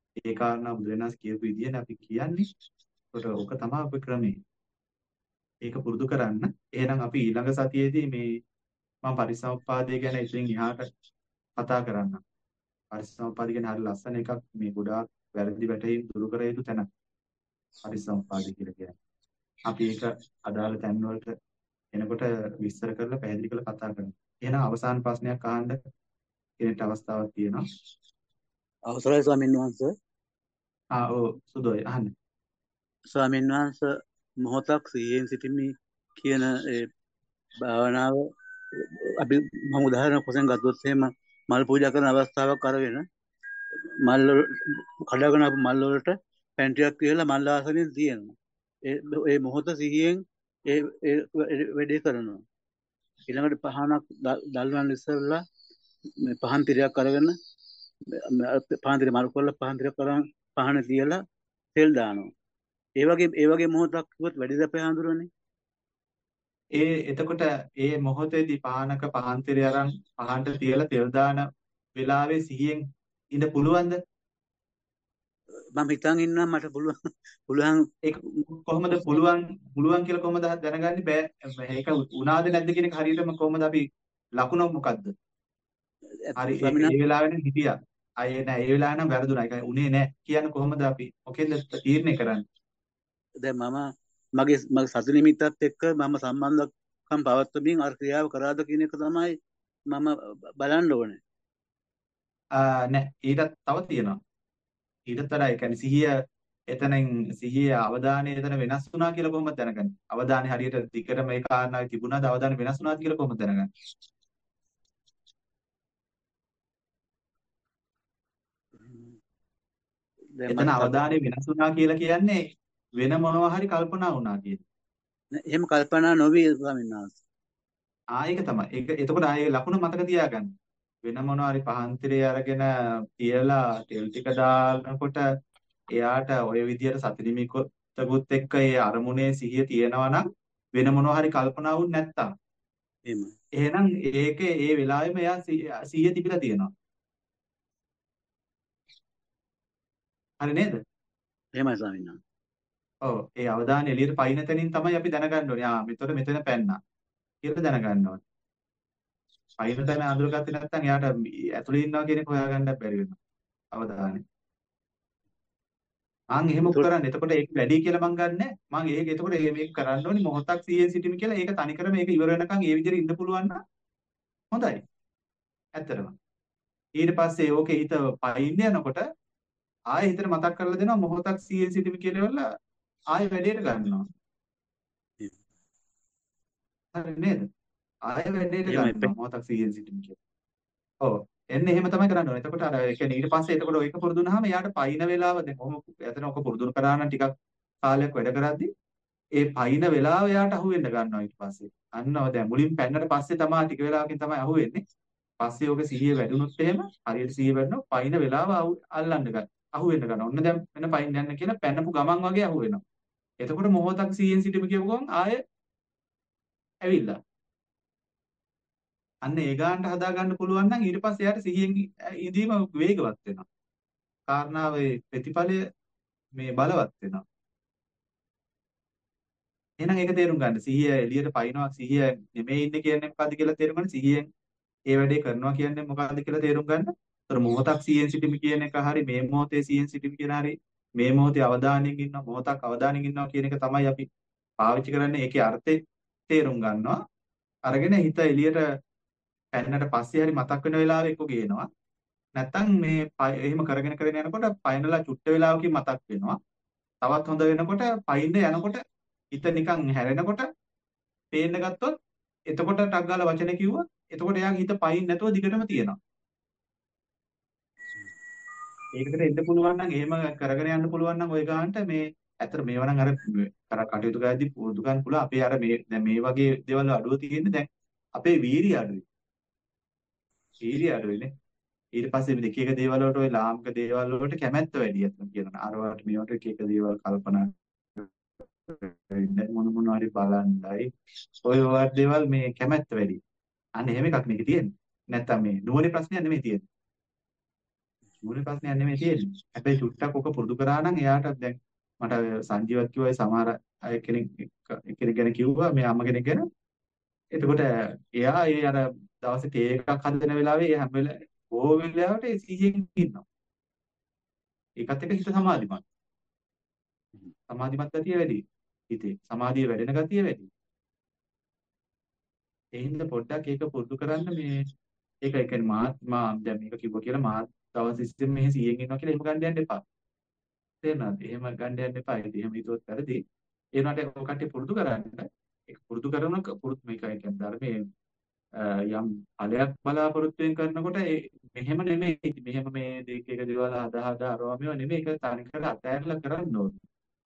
ඒ කාරණා බුදුරණස් කියපු විදිහනේ අපි කියන්නේ. ඒකට ඕක තමයි අපේ ක්‍රමය. ඒක පුරුදු කරන්න. එහෙනම් අපි ඊළඟ සතියේදී මේ මම පරිසම්පාදය ගැන ඉතින් එහාට කතා කරන්න. පරිසම්පාදය ගැන හරි ලස්සන එකක් මේ ගොඩාක් වැරදි වැටහීම් දුරු කර යුතු තැන. පරිසම්පාදය කියලා කියන්නේ. අපි ඒක අදාළ තැන් වලට එනකොට විස්තර කරලා පැහැදිලි කරලා කතා කරමු. එහෙනම් අවසාන ප්‍රශ්නයක් අහන්න කෙනෙක්ට අවස්ථාවක් තියෙනවා. අවසරයි ස්වාමීන් වහන්සේ. ආ ඔව් සුදෝයි අහන්න. ස්වාමීන් වහන්සේ මොහොතක් සිහියෙන් සිටීමේ කියන ඒ භාවනාව අපි මම උදාහරණයක් වශයෙන් ගත්තොත් එහෙම මල් පූජා කරන අවස්ථාවක් අරගෙන මල් කඩගෙන අප මල් වලට පැන් ටිකක් කියලා මල් ආසනෙ තියෙනවා. ඒ ඒ මොහොත සිහියෙන් ඒ ඒ වැඩේ කරනවා. ඊළඟට පහනක් දල්වන්න ඉස්සෙල්ලා මේ පහන් තිරයක් අරගෙන පහන් තිර මාරු කරලා පහන් තිරයක් කරන් පහන තියලා තෙල් දානවා. ඒ වගේ ඒ වගේ මොහොතක් කිව්වොත් වැඩිද අපේ හඳුරන්නේ? ඒ එතකොට ඒ මොහොතේදී පහනක පහන් තිරය අරන් පහන්ට තියලා තෙල් දාන වෙලාවේ සිහියෙන් ඉඳ පුළුවන්ද? මම හිතන් ඉන්නවා මට පුළුවන් පුළුවන් ඒක කොහොමද පුළුවන් පුළුවන් කියලා කොහොමද දැනගන්නේ? බෑ ඒක උනාද නැද්ද කියන එක හරියටම කොහොමද අපි ලකුණ මොකද්ද? හරි ඒ වෙලාවෙනම් හිටියා. අය නෑ ඒ වෙලාව නම් වැරදුනා. ඒක උනේ නෑ කියන්නේ කොහොමද අපි මොකෙන්ද තීරණය කරන්නේ? දැන් මම මගේ මගේ සති නිමිත්තත් එක්ක මම සම්බන්ධකම් පවත්වමින් අර ක්‍රියාව කරාද කියන එක තමයි මම බලන්න ඕනේ. ආ නෑ ඊටත් තව තියෙනවා. ඊටත් වඩා ඒ කියන්නේ සිහිය එතනින් සිහිය අවධානය එතන වෙනස් වුණා කියලා කොහොමද දැනගන්නේ? අවධානය හරියට දිගටම ඒ කාරණාවේ තිබුණාද අවධානය වෙනස් වුණාද කියලා කොහොමද දැනගන්නේ? එතන අවධානය වෙනස් වුණා කියලා කියන්නේ වෙන මොනවා හරි කල්පනා වුණා කියන්නේ. එහෙම කල්පනා නොවි ස්වාමීන් වහන්සේ. ආ ඒක තමයි. ඒක එතකොට ආයේ ලකුණ මතක තියාගන්න. වෙන මොනවා හරි පහන් තිරේ අරගෙන තියලා තෙල් ටික දානකොට එයාට ওই විදියට සති නිමිත්තකුත් එක්ක ඒ අරමුණේ සිහිය තියෙනවා නම් වෙන මොනවා හරි කල්පනා වුනේ නැත්තම් එහෙම. එහෙනම් ඒකේ ඒ වෙලාවෙම එයා සිහිය තිබිලා තියෙනවා. හරි නේද? එහෙමයි ස්වාමීන් වහන්සේ. ඔව් ඒ අවධානය එළියට පයින් තැනින් තමයි අපි දැනගන්න ඕනේ. ආ මෙතන මෙතන පැන්නා කියලා දැනගන්න ඕනේ. පයින් තැන අඳුරගත්තේ නැත්නම් එයාට ඇතුලේ ඉන්නවා කියන එක හොයාගන්න බැරි වෙනවා. අවධානය. මං එහෙම කරන්නේ. එතකොට ඒක වැඩි කියලා මං ගන්නෑ. මං ඒක එතකොට මේක කරන්න ඕනේ මොහොතක් සිහියෙන් සිටීම කියලා. ඒක තනිකර මේක ඉවර වෙනකන් ඒ විදිහට ඉන්න පුළුවන් නම් හොඳයි. ඇත්තටම. ඊට පස්සේ ඕකේ හිත පයින් යනකොට ආයෙ හිතට මතක් කරලා දෙනවා මොහොතක් සිහියෙන් සිටීම කියලා වල ආයෙ වැඩේට ගන්නවා. හරි නේද? ආයෙ වැඩේට ගන්නවා මොහොතක් සිහියෙන් සිටීම කියලා. ඔව්. එන්නේ එහෙම තමයි කරන්න ඕනේ. එතකොට අර ඒ කියන්නේ ඊට පස්සේ එතකොට ඒක පුරුදු වුණාම එයාට පයින් වෙලාව දැන් කොහොම එතන ඔක පුරුදු කරා නම් ටිකක් කාලයක් වැඩ කරද්දි ඒ පයින් වෙලාව එයාට අහුවෙන්න ගන්නවා ඊට පස්සේ. අන්නව දැන් මුලින් පැන්නට පස්සේ තමයි ටික වෙලාවකින් තමයි අහුවෙන්නේ. පස්සේ ඔක සිහිය වැඩුණොත් එහෙම හරියට සිහිය වැඩනොත් පයින් වෙලාව අල්ලන්න ගන්න. අහුවෙන්න ගන්න. ඔන්න දැන් වෙන පයින් යන්න කියලා පැනපු ගමන් වගේ අහුවෙනවා. එතකොට මොහොතක් සිහියෙන් සිටීම කියපු ගමන් ආයෙ ඇවිල්ලා. අන්න ඒ ගානට හදා ගන්න පුළුවන් නම් ඊට පස්සේ එයාට සිහියෙන් ඉඳීම වේගවත් වෙනවා. කාරණාවේ ප්‍රතිඵලය මේ බලවත් වෙනවා. එහෙනම් ඒක තේරුම් ගන්න. සිහිය එළියට පයින්නවා සිහිය නෙමෙයි ඉන්නේ කියන්නේ මොකද්ද කියලා තේරුම් ගන්න. සිහියෙන් ඒ වැඩේ කරනවා කියන්නේ මොකද්ද කියලා තේරුම් ගන්න. ඒතර මොහොතක් සිහියෙන් සිටීම කියන එක හරි මේ මොහොතේ සිහියෙන් සිටීම කියන හරි මේ මොහොතේ අවධානයෙන් ඉන්නවා මොහොතක් අවධානයෙන් ඉන්නවා කියන එක තමයි අපි පාවිච්චි කරන්නේ. ඒකේ අර්ථය තේරුම් ගන්නවා. අරගෙන හිත එළියට පැන්නට පස්සේ හරි මතක් වෙන වෙලාවෙ එක්ක ගේනවා. නැත්තම් මේ එහෙම කරගෙන කරගෙන යනකොට පයින්ලා චුට්ට වෙලාවකින් මතක් වෙනවා. තවත් හොඳ වෙනකොට පයින්න යනකොට හිත නිකන් හැරෙනකොට පේන්න ගත්තොත් එතකොට ටක් ගාලා වචන කිව්වොත් එතකොට එයාගේ හිත පයින් නැතුව දිගටම තියෙනවා. ඒකට එන්න පුළුවන් නම් එහෙම කරගෙන යන්න පුළුවන් නම් ওই ගානට මේ ඇත්තට මේවා නම් අර කටයුතු කරද්දී පුරුදු ගන්න පුළුවන්. අපේ අර මේ දැන් මේ වගේ දේවල් අඩුව තියෙන්නේ දැන් අපේ වීරිය අඩුයි. වීරිය අඩුයිනේ. ඊට පස්සේ මේ එක එක දේවල් වලට ওই ලාමක දේවල් වලට කැමැත්ත වැඩි අතන කියනවා. අරවට මේවට එක එක දේවල් කල්පනා මොන මොන හරි බලන්නයි. ඔය වට දේවල් මේ කැමැත්ත වැඩි. අන්න එහෙම එකක් මේකේ තියෙන්නේ. නැත්තම් මේ නුවණේ ප්‍රශ්නයක් නෙමෙයි තියෙන්නේ. මූලික ප්‍රශ්නයක් නෙමෙයි තියෙන්නේ. හැබැයි චුට්ටක් ඔක පුරුදු කරා නම් එයාට දැන් මට සංජීවත් කිව්වා සමහර අය කෙනෙක් කෙනෙක් ගැන කිව්වා මේ අම්ම කෙනෙක් ගැන. එතකොට එයා ඒ අර දවසේ තේ එකක් හදන වෙලාවේ ඒ හැම වෙලාවෙ බොහෝ වෙලාවට ඒ සිහියෙන් ඉන්නවා. ඒකත් එක්ක හිත සමාධිමත්. සමාධිමත් ගතිය වැඩි. හිතේ සමාධිය වැඩෙන ගතිය වැඩි. ඒ හින්දා පොඩ්ඩක් ඒක පුරුදු කරන්න මේ ඒක ඒ කියන්නේ මා මා දැන් මේක කිව්වා කියලා මා දවස් සිස්ටම් මෙහි සිහියෙන් ඉන්නවා කියලා එහෙම ගන්න යන්න එපා. තේරුණාද? එහෙම ගන්න යන්න එපා. ඒක එහෙම හිතුවොත් වැරදි. ඒ වුණාට ඔය කට්ටිය පුරුදු කරන්න. ඒක පුරුදු කරන පුරුදු මේක ඒ කියන්නේ ධර්මයේ යම් ඵලයක් බලාපොරොත්තුෙන් කරනකොට ඒ මෙහෙම නෙමෙයි. මෙහෙම මේ දෙක එක දේවල් හදා හදා අරවා මේවා නෙමෙයි. ඒක තනිකර අතෑරලා කරන්න ඕනේ.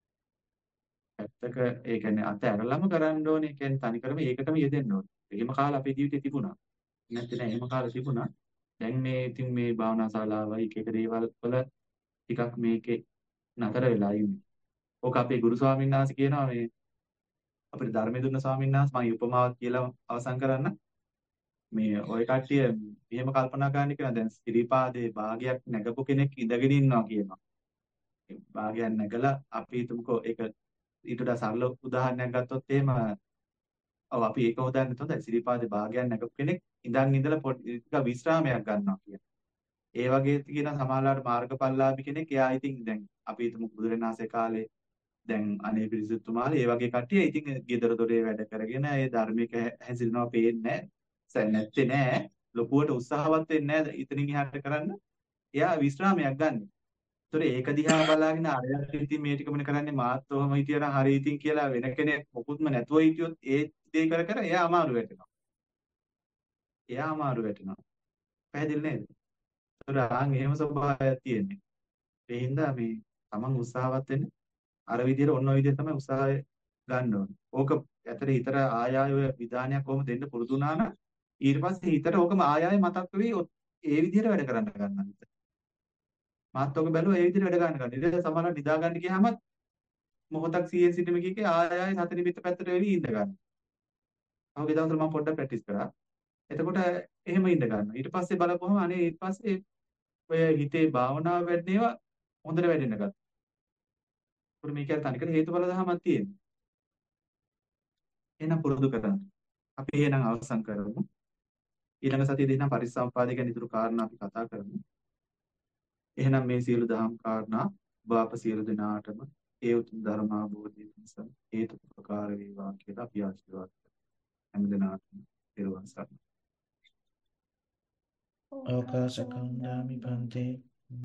ඇත්තක ඒ කියන්නේ අතෑරලම කරන්න ඕනේ. ඒ කියන්නේ තනිකරම ඒකටම යෙදෙන්න ඕනේ. එහෙම කාලේ අපේ ජීවිතේ තිබුණා. නැත්නම් නෑ එහෙම කාලේ තිබුණා. දැන් මේ ඉතින් මේ භාවනා ශාලාවයි එක එක දේවල් වල ටිකක් මේකේ නතර වෙලා ඉන්නේ. ඕක අපේ ගුරු ස්වාමීන් වහන්සේ කියනවා මේ අපිට ධර්මයේ දුන්න ස්වාමීන් වහන්සේ මම උපමාවක් කියලා අවසන් කරන්න. මේ ඔය කට්ටිය මෙහෙම කල්පනා කරන්න කියන දැන් සිරිපාදේ භාගයක් නැගපු කෙනෙක් ඉඳගෙන ඉන්නවා කියනවා. ඒ භාගයක් නැගලා අපි හිතමුකෝ ඒක ඊට වඩා සරල උදාහරණයක් ගත්තොත් එහෙම ඔව් අපි ඒක හොදන්න හොඳයි. සිරිපාදේ භාගයක් නැගපු කෙනෙක් ඉඳන් ඉඳලා පොඩි ටිකක් විශ්‍රාමයක් ගන්නවා කියන. ඒ වගේ කියන සමාලාවට මාර්ගඵලලාභී කෙනෙක් එයා ඉතින් දැන් අපි හිතමු බුදුරණාහි කාලේ දැන් අනේ පිරිසුතුමාලා ඒ වගේ කට්ටිය ඉතින් ගෙදර දොරේ වැඩ කරගෙන ඒ ධර්මික හැසිරෙනවා පේන්නේ නැහැ. නැත්තේ නෑ. ලොකුවට උත්සාහවත් වෙන්නේ නැහැ. ඉතින් එහාට කරන්න. එයා විශ්‍රාමයක් ගන්න. ඒතොර ඒක දිහා බලාගෙන අරයට ඉතින් මේ ටිකමනේ කරන්නේ මාත් ඔහම හිටියනම් හරි ඉතින් කියලා වෙන කෙනෙක් මොකුත්ම නැතුව හිටියොත් ඒ දේ කර කර එයා අමාරු වෙනවා. එයා අමාරු වෙනවා. පැහැදිලි නේද? ඒතොර ආන් එහෙම ස්වභාවයක් තියෙන්නේ. ඒ හින්දා මේ තමන් උත්සාහවත් වෙන්න අර විදිහට ඔන්න ඔය විදිහට තමයි උත්සාහය ගන්න ඕනේ. ඕක ඇතර හිතර ආය ආය ඔය විධානයක් කොහොම දෙන්න පුරුදු වුණා නම් ඊට පස්සේ හිතට ඕකම ආය ආය මතක් වෙවි ඒ විදිහට වැඩ කරන්න ගන්නවා හිත. මාත් ඔක බැලුවා ඒ විදිහට වැඩ ගන්න ගන්න. ඊට පස්සේ සමහරවිට නිදා ගන්න ගියාම මොහොතක් සීයෙන් සිටීම කිකේ ආය ආය සති නිමිත්ත පැත්තට වෙවි ඉඳ ගන්න. අවුගේ දවසට මම පොඩ්ඩක් ප්‍රැක්ටිස් කරා. එතකොට එහෙම ඉඳ ගන්නවා. ඊට පස්සේ බලපුවම අනේ ඊට පස්සේ ඔය හිතේ භාවනාව වැඩනේවා හොඳට වැඩෙන්න ගත්තා. ඒකට මේක තනිකර හේතුඵල ධමයක් තියෙනවා. එහෙනම් පුරුදු කරන්න. අපි එහෙනම් අවසන් කරමු. ඊළඟ සතියේදී නම් පරිසම්පාදේ ගැන ඉතුරු කාරණා අපි කතා කරමු. එහෙනම් මේ සියලු දහම් කාරණා බාප සියලු දෙනාටම ඒ උතුම් ධර්මාභෝධය පිණිස හේතුපකාර වේවා කියලා අපි ආශිර්වාද කරමු. හැම දිනාටම පෙරවන් සරණයි. අවකාශකම් යාමි පන්තේ